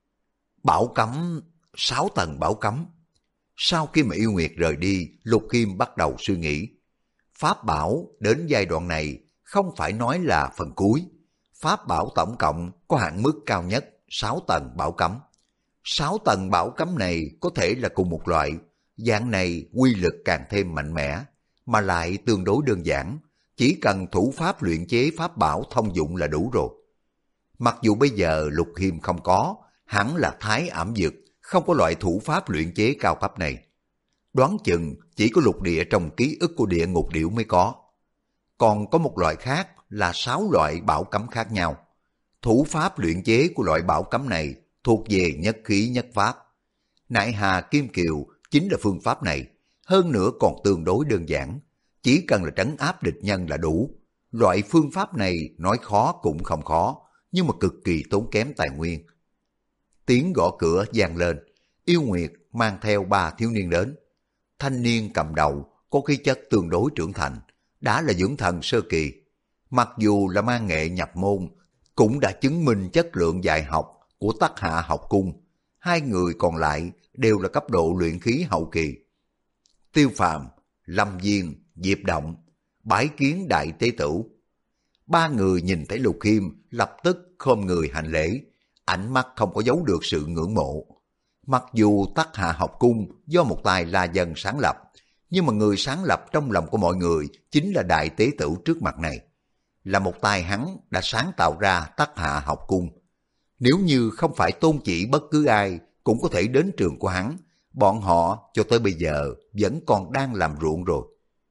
Bảo cấm, 6 tầng bảo cấm. Sau khi mà Yêu Nguyệt rời đi, Lục Khiêm bắt đầu suy nghĩ. Pháp bảo đến giai đoạn này không phải nói là phần cuối. Pháp bảo tổng cộng có hạn mức cao nhất 6 tầng bảo cấm. 6 tầng bảo cấm này có thể là cùng một loại, dạng này quy lực càng thêm mạnh mẽ, mà lại tương đối đơn giản, chỉ cần thủ pháp luyện chế pháp bảo thông dụng là đủ rồi. Mặc dù bây giờ Lục Khiêm không có, hẳn là Thái Ảm Dực không có loại thủ pháp luyện chế cao cấp này. Đoán chừng chỉ có lục địa trong ký ức của địa ngục điểu mới có. Còn có một loại khác là 6 loại bảo cấm khác nhau. Thủ pháp luyện chế của loại bảo cấm này thuộc về nhất khí nhất pháp. Nại Hà Kim Kiều chính là phương pháp này, hơn nữa còn tương đối đơn giản. Chỉ cần là trấn áp địch nhân là đủ. Loại phương pháp này nói khó cũng không khó, nhưng mà cực kỳ tốn kém tài nguyên. Tiếng gõ cửa vang lên, Yêu Nguyệt mang theo 3 thiếu niên đến. Thanh niên cầm đầu có khí chất tương đối trưởng thành, đã là dưỡng thần sơ kỳ. Mặc dù là mang nghệ nhập môn, cũng đã chứng minh chất lượng dạy học của Tắc Hạ học cung. 2 người còn lại đều là cấp độ luyện khí hậu kỳ. Tiêu Phàm, Lâm Viên, Diệp Động, bái kiến đại tế tửu. 3 người nhìn thấy Lục Khiêm lập tức khom người hành lễ, ánh mắt không có giấu được sự ngưỡng mộ. Mặc dù Tắc Hạ học cung do một tài La Dân sáng lập, nhưng mà người sáng lập trong lòng của mọi người chính là đại tế tửu trước mặt này. là một tay hắn đã sáng tạo ra Tắc Hạ học cung. Nếu như không phải tôn chỉ bất cứ ai cũng có thể đến trường của hắn, bọn họ cho tới bây giờ vẫn còn đang làm ruộng rồi.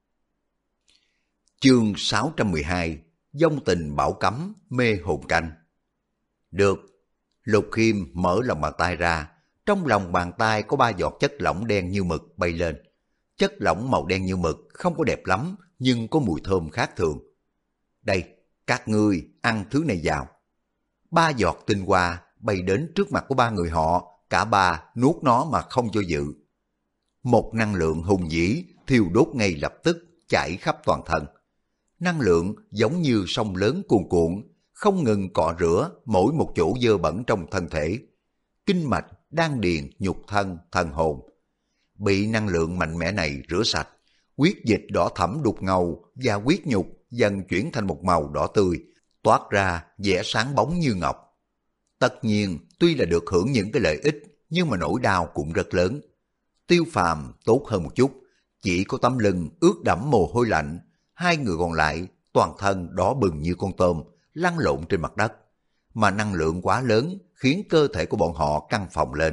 Chương 612 Vong tình bảo cấm mê hồn canh. Được, Lục Khiêm mở lòng bàn tay ra, trong lòng bàn tay có 3 giọt chất lỏng đen như mực bay lên. Chất lỏng màu đen như mực không có đẹp lắm, nhưng có mùi thơm khác thường. Đây, các ngươi ăn thứ này vào. 3 giọt tinh hoa bay đến trước mặt của 3 người họ, cả 3 nuốt nó mà không do dự. Một năng lượng hùng vĩ thiêu đốt ngay lập tức chảy khắp toàn thân. Năng lượng giống như sông lớn cuồn cuộn, không ngừng cọ rửa mỗi một chỗ dơ bẩn trong thân thể. Kinh mạch, đan điền, nhục thân, thần hồn bị năng lượng mạnh mẽ này rửa sạch, huyết dịch đỏ thẫm đục ngầu và huyết nhục dần chuyển thành một màu đỏ tươi, toát ra vẻ sáng bóng như ngọc. Tất nhiên, tuy là được hưởng những cái lợi ích, nhưng mà nỗi đau cũng rất lớn. Tiêu Phàm tốt hơn một chút, chỉ có tấm lưng ướt đẫm mồ hôi lạnh, 2 người còn lại toàn thân đỏ bừng như con tôm, lăn lộn trên mặt đất. Mà năng lượng quá lớn khiến cơ thể của bọn họ căng phồng lên.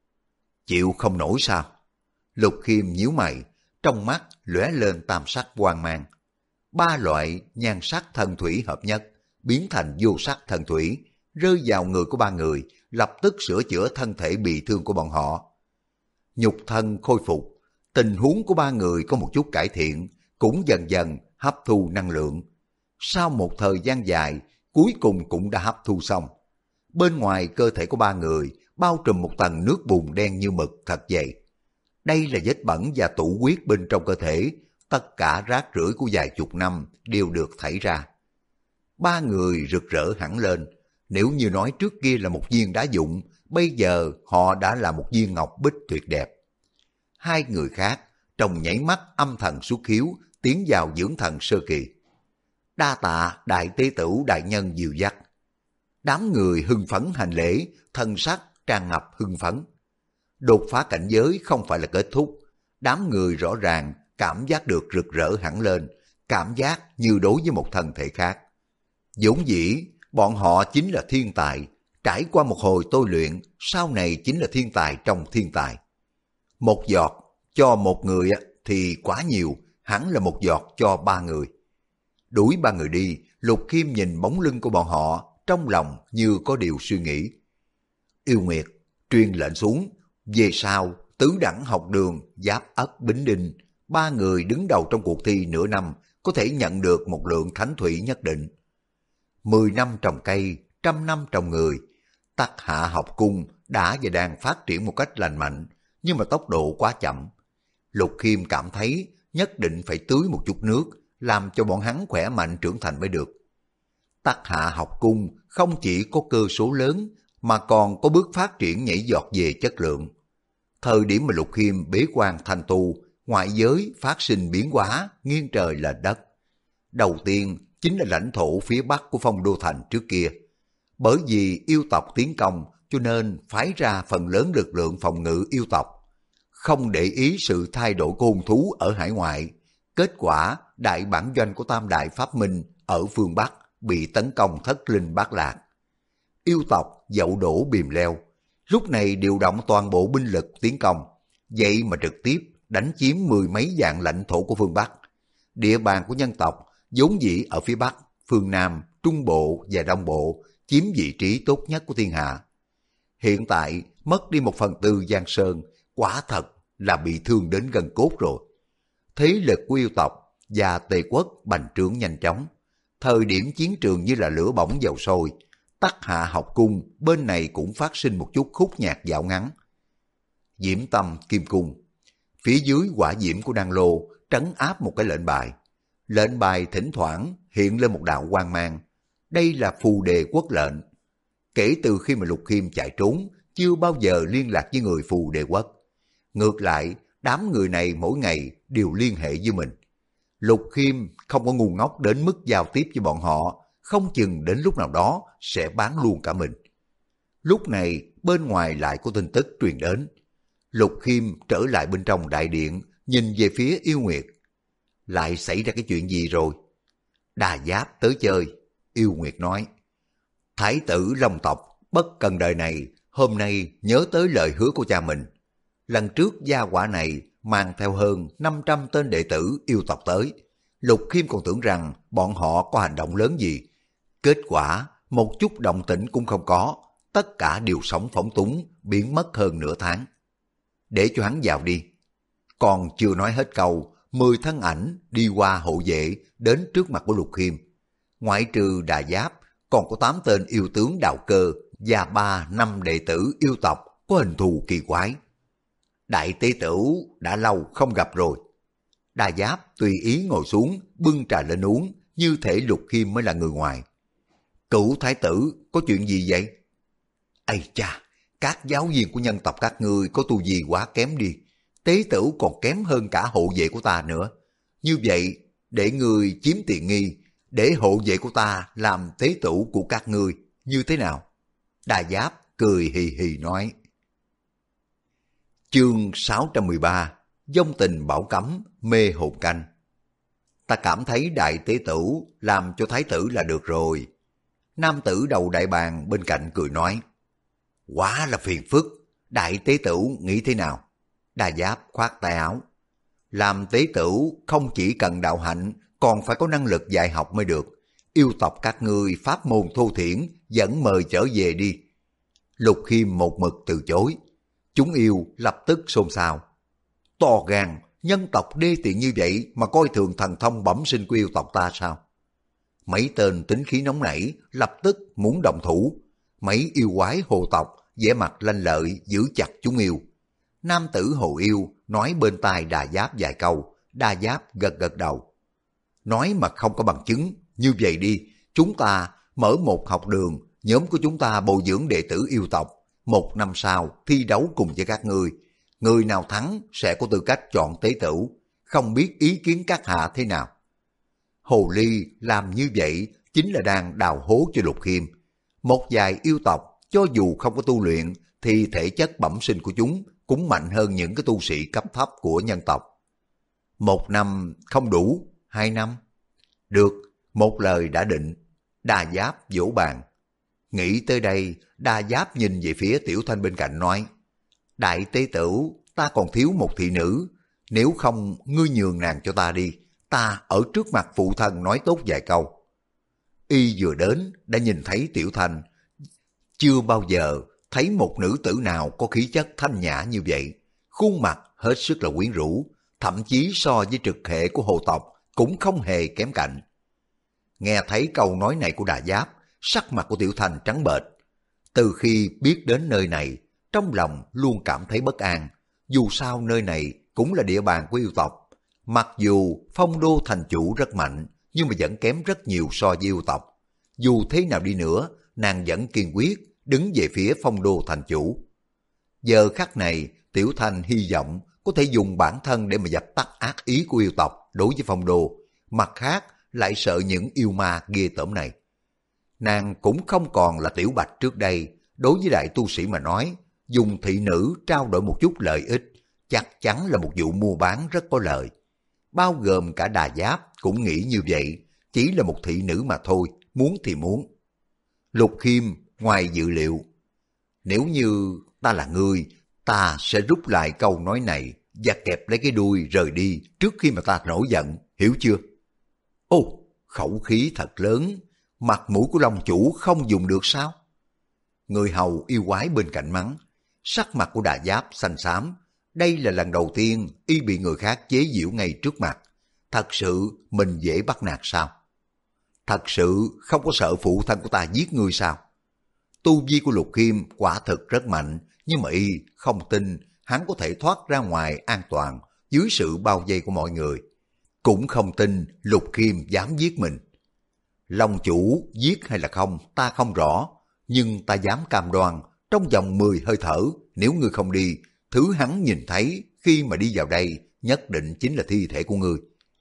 Chịu không nổi sao? Lục Khiêm nhíu mày, trong mắt lóe lên tam sắc quang mang. 3 loại nhan sắc thần thủy hợp nhất, biến thành vô sắc thần thủy, rơi vào người của 3 người, lập tức sửa chữa thân thể bị thương của bọn họ. Nhục thân khôi phục, tình huống của 3 người có một chút cải thiện, cũng dần dần hấp thu năng lượng. Sau một thời gian dài, cuối cùng cũng đã hấp thu xong. Bên ngoài cơ thể của 3 người bao trùm một tầng nước bùn đen như mực thật dày. Đây là vết bẩn và tụ huyết bên trong cơ thể, tất cả rác rưởi của vài chục năm đều được thảy ra. 3 người rực rỡ hẳn lên, nếu như nói trước kia là một viên đá vụn, bây giờ họ đã là một viên ngọc bích tuyệt đẹp. 2 người khác trong nháy mắt âm thần xuất hiếu, tiến vào dưỡng thần sơ kỳ. Đa tạ đại tế tửu đại nhân dìu dắt. Đám người hưng phấn hành lễ, thân sắc tràn ngập hưng phấn. Đột phá cảnh giới không phải là kết thúc, đám người rõ ràng cảm giác được rực rỡ hẳn lên, cảm giác như đối với một thân thể khác. Vốn dĩ, bọn họ chính là thiên tài, trải qua một hồi tôi luyện, sau này chính là thiên tài trong thiên tài. Một giọt cho một người thì quá nhiều, hẳn là một giọt cho 3 người. Đuổi 3 người đi, Lục Khiêm nhìn bóng lưng của bọn họ, trong lòng như có điều suy nghĩ. Yêu Nguyệt truyền lệnh xuống, về sau tứ đẳng học đường, Giáp Ất, Bính Đinh, 3 người đứng đầu trong cuộc thi nửa năm có thể nhận được một lượng thánh thủy nhất định. 10 năm trồng cây, 100 năm trồng người. Tắc Hạ học cung đã và đang phát triển một cách lành mạnh, nhưng mà tốc độ quá chậm. Lục Khiêm cảm thấy nhất định phải tưới một chút nước, làm cho bọn hắn khỏe mạnh trưởng thành mới được. Tắc Hạ học cung không chỉ có cơ số lớn, mà còn có bước phát triển nhảy giọt về chất lượng. Thời điểm mà Lục Khiêm bế quan thành tu, ngoại giới phát sinh biến hóa, nghiêng trời lệch đất. Đầu tiên chính là lãnh thổ phía bắc của Phong Đô Thành trước kia. Bởi vì yêu tộc tiến công, cho nên phái ra phần lớn lực lượng phòng ngự yêu tộc. Không để ý sự thay đổi của hung thú ở hải ngoại. Kết quả, đại bản doanh của Tam Đại Pháp Minh ở phương Bắc bị tấn công thất linh bát lạc. Yêu tộc dậu đổ bìm leo, lúc này điều động toàn bộ binh lực tiến công, vậy mà trực tiếp đánh chiếm 10 mấy vạn lãnh thổ của phương Bắc. Địa bàn của nhân tộc vốn dĩ ở phía Bắc, phương Nam, Trung Bộ và Đông Bộ chiếm vị trí tốt nhất của thiên hạ. Hiện tại mất đi 1/4 Giang Sơn, quả thật là bị thương đến gần cốt rồi. Thế lực của yêu tộc và Tề quốc bành trướng nhanh chóng. Thời điểm chiến trường như là lửa bỏng dầu sôi, Tắc Hạ học cung bên này cũng phát sinh một chút khúc nhạc dạo ngắn. Diễm Tâm Kim Cung, phía dưới hỏa diễm của đan lô trấn áp một cái lệnh bài. Lệnh bài thỉnh thoảng hiện lên một đạo quang mang. Đây là phù đề quốc lệnh. Kể từ khi mà Lục Khiêm chạy trốn, chưa bao giờ liên lạc với người phù đề quốc. Ngược lại, đám người này mỗi ngày đều liên hệ với mình. Lục Khiêm không có ngu ngốc đến mức giao tiếp với bọn họ, không chừng đến lúc nào đó sẽ bán luôn cả mình. Lúc này bên ngoài lại có tin tức truyền đến. Lục Khiêm trở lại bên trong đại điện, nhìn về phía Yêu Nguyệt. Lại xảy ra cái chuyện gì rồi? Đà Giáp tới chơi. Yêu Nguyệt nói, Thái tử Long tộc bất cần đời này, hôm nay nhớ tới lời hứa của cha mình. Lần trước gia quả này mang theo hơn 500 tên đệ tử yêu tộc tới. Lục Khiêm còn tưởng rằng bọn họ có hành động lớn gì. Kết quả một chút động tĩnh cũng không có, tất cả đều sống phóng túng, biến mất hơn nửa tháng. Để cho hắn vào đi. Còn chưa nói hết câu, 10 thân ảnh đi qua hộ vệ đến trước mặt của Lục Khiêm. Ngoại trừ Đà Giáp, còn có 8 tên yêu tướng đạo cơ và 3-5 đệ tử yêu tộc có hình thù kỳ quái. Đại tế tử đã lâu không gặp rồi. Đà Giáp tùy ý ngồi xuống, bưng trà lên uống, như thể Lục Khiêm mới là người ngoài. Cửu thái tử, có chuyện gì vậy? Ây cha, các giáo viên của nhân tộc các ngươi có tu vi quá kém đi. Tế tử còn kém hơn cả hộ vệ của ta nữa. Như vậy, để ngươi chiếm tiện nghi, để hộ vệ của ta làm tế tử của các ngươi, như thế nào? Đà Giáp cười hì hì nói. Chương 613, Vong tình bảo cấm, mê hồn canh. Ta cảm thấy đại tế tử làm cho thái tử là được rồi. Nam tử đầu đại bàng bên cạnh cười nói. Quá là phiền phức, đại tế tử nghĩ thế nào? Đà Giáp khoát tay áo. Làm tế tử không chỉ cần đạo hạnh, còn phải có năng lực dạy học mới được. Yêu tộc các ngươi pháp môn thô thiển, vẫn mời trở về đi. Lục Khiêm một mực từ chối. Chúng yêu lập tức xôn xao. To gan, nhân tộc đê tiện như vậy mà coi thường thần thông bẩm sinh của yêu tộc ta sao? Mấy tên tính khí nóng nảy lập tức muốn động thủ. Mấy yêu quái hồ tộc vẻ mặt lanh lợi giữ chặt chúng yêu. Nam tử hồ yêu nói bên tai Đà Giáp vài câu. Đà Giáp gật gật đầu. Nói mà không có bằng chứng. Như vậy đi, chúng ta mở một học đường, nhóm của chúng ta bồi dưỡng đệ tử yêu tộc. 1 năm sau thi đấu cùng với các ngươi. Người nào thắng sẽ có tư cách chọn tế tử. Không biết ý kiến các hạ thế nào? Hồ Ly làm như vậy chính là đang đào hố cho Lục Khiêm. Một vài yêu tộc cho dù không có tu luyện thì thể chất bẩm sinh của chúng cũng mạnh hơn những cái tu sĩ cấp thấp của nhân tộc. 1 năm không đủ, 2 năm? Được, một lời đã định. Đà Giáp vỗ bàn. Nghĩ tới đây, Đà Giáp nhìn về phía Tiểu Thanh bên cạnh nói. Đại tế tử, ta còn thiếu một thị nữ. Nếu không, ngươi nhường nàng cho ta đi. Ta ở trước mặt phụ thân nói tốt vài câu. Y vừa đến, đã nhìn thấy Tiểu Thanh. Chưa bao giờ thấy một nữ tử nào có khí chất thanh nhã như vậy. Khuôn mặt hết sức là quyến rũ, thậm chí so với trực hệ của hồ tộc cũng không hề kém cạnh. Nghe thấy câu nói này của Đà Giáp, sắc mặt của Tiểu Thanh trắng bệch. Từ khi biết đến nơi này, trong lòng luôn cảm thấy bất an. Dù sao nơi này cũng là địa bàn của yêu tộc. Mặc dù phong đô thành chủ rất mạnh, nhưng mà vẫn kém rất nhiều so với yêu tộc. Dù thế nào đi nữa, nàng vẫn kiên quyết đứng về phía phong đô thành chủ. Giờ khắc này, Tiểu Thanh hy vọng có thể dùng bản thân để mà dập tắt ác ý của yêu tộc đối với phong đô. Mặt khác lại sợ những yêu ma ghê tởm này. Nàng cũng không còn là Tiểu Bạch trước đây. Đối với đại tu sĩ mà nói, dùng thị nữ trao đổi một chút lợi ích chắc chắn là một vụ mua bán rất có lợi. Bao gồm cả Đà Giáp cũng nghĩ như vậy, chỉ là một thị nữ mà thôi, muốn thì muốn. Lục Khiêm ngoài dự liệu. Nếu như ta là ngươi, ta sẽ rút lại câu nói này và kẹp lấy cái đuôi rời đi trước khi mà ta nổi giận, hiểu chưa? Ồ, khẩu khí thật lớn, mặt mũi của Long chủ không dùng được sao? Người hầu yêu quái bên cạnh mắng. Sắc mặt của Đà Giáp xanh xám. Đây là lần đầu tiên y bị người khác chế giễu ngay trước mặt. Thật sự mình dễ bắt nạt sao? Thật sự không có sợ phụ thân của ta giết ngươi sao? Tu vi của Lục Khiêm quả thực rất mạnh, nhưng mà y không tin hắn có thể thoát ra ngoài an toàn dưới sự bao vây của mọi người. Cũng không tin Lục Khiêm dám giết mình. Long chủ giết hay là không ta không rõ, nhưng ta dám cam đoan trong vòng 10 hơi thở, nếu ngươi không đi, thứ hắn nhìn thấy khi mà đi vào đây nhất định chính là thi thể của ngươi.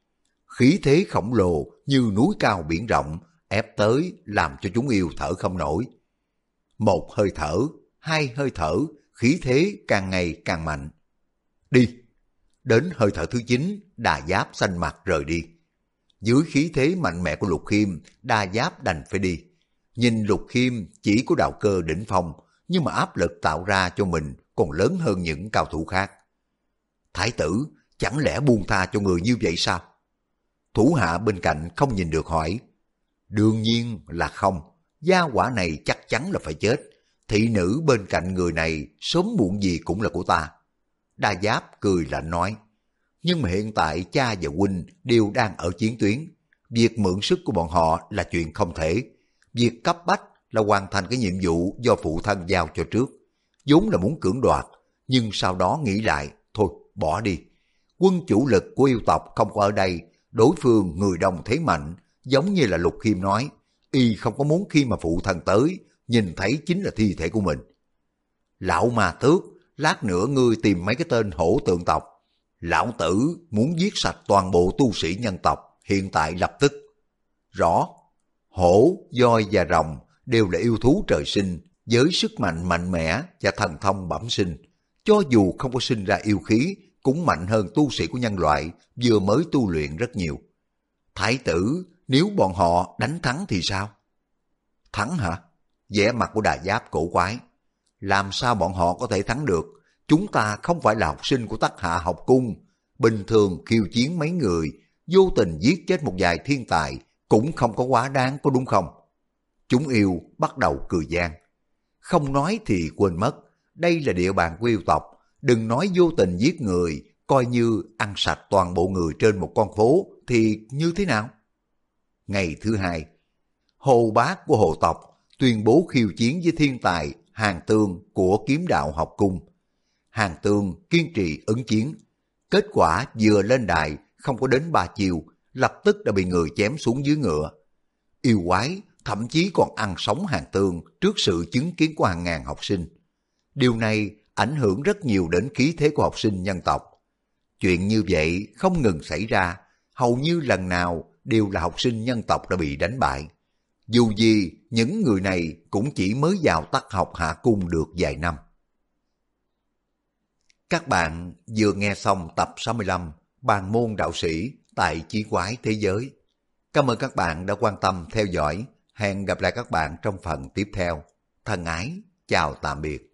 Khí thế khổng lồ như núi cao biển rộng ép tới làm cho chúng yêu thở không nổi. 1 hơi thở, 2 hơi thở, khí thế càng ngày càng mạnh. Đi! Đến hơi thở thứ 9, Đà Giáp xanh mặt rời đi. Dưới khí thế mạnh mẽ của Lục Khiêm, Đa Giáp đành phải đi. Nhìn Lục Khiêm chỉ có đạo cơ đỉnh phong, nhưng mà áp lực tạo ra cho mình còn lớn hơn những cao thủ khác. Thái tử, chẳng lẽ buông tha cho người như vậy sao? Thủ hạ bên cạnh không nhìn được hỏi. Đương nhiên là không, gia hỏa này chắc chắn là phải chết. Thị nữ bên cạnh người này sớm muộn gì cũng là của ta. Đa Giáp cười lạnh nói. Nhưng mà hiện tại cha và huynh đều đang ở chiến tuyến. Việc mượn sức của bọn họ là chuyện không thể. Việc cấp bách là hoàn thành cái nhiệm vụ do phụ thân giao cho trước. Vốn là muốn cưỡng đoạt, nhưng sau đó nghĩ lại, thôi bỏ đi. Quân chủ lực của yêu tộc không có ở đây, đối phương người đông thế mạnh, giống như là Lục Khiêm nói, y không có muốn khi mà phụ thân tới, nhìn thấy chính là thi thể của mình. Lão Ma Tước, lát nữa ngươi tìm mấy cái tên hổ tượng tộc. Lão tử muốn giết sạch toàn bộ tu sĩ nhân tộc, hiện tại lập tức. Rõ, hổ, voi và rồng đều là yêu thú trời sinh, với sức mạnh mạnh mẽ và thần thông bẩm sinh. Cho dù không có sinh ra yêu khí, cũng mạnh hơn tu sĩ của nhân loại vừa mới tu luyện rất nhiều. Thái tử, nếu bọn họ đánh thắng thì sao? Thắng hả? Vẻ mặt của Đà Giáp cổ quái. Làm sao bọn họ có thể thắng được? Chúng ta không phải là học sinh của Tắc Hạ học cung. Bình thường khiêu chiến mấy người, vô tình giết chết một vài thiên tài, cũng không có quá đáng, có đúng không? Chúng yêu bắt đầu cười gian. Không nói thì quên mất, đây là địa bàn của yêu tộc. Đừng nói vô tình giết người, coi như ăn sạch toàn bộ người trên một con phố thì như thế nào? Ngày thứ hai, Hồ Bác của Hồ tộc tuyên bố khiêu chiến với thiên tài Hàn Tương của Kiếm Đạo học cung. Hàn Tương kiên trì ứng chiến. Kết quả vừa lên đài không có đến 3 chiều, lập tức đã bị người chém xuống dưới ngựa. Yêu quái thậm chí còn ăn sống Hàn Tương trước sự chứng kiến của hàng ngàn học sinh. Điều này ảnh hưởng rất nhiều đến khí thế của học sinh nhân tộc. Chuyện như vậy không ngừng xảy ra, hầu như lần nào đều là học sinh nhân tộc đã bị đánh bại. Dù gì, những người này cũng chỉ mới vào Tắc học hạ cung được vài năm. Các bạn vừa nghe xong tập 65 Bàn môn đạo sĩ tại Chí Quái Thế Giới. Cảm ơn các bạn đã quan tâm theo dõi. Hẹn gặp lại các bạn trong phần tiếp theo. Thân ái, chào tạm biệt.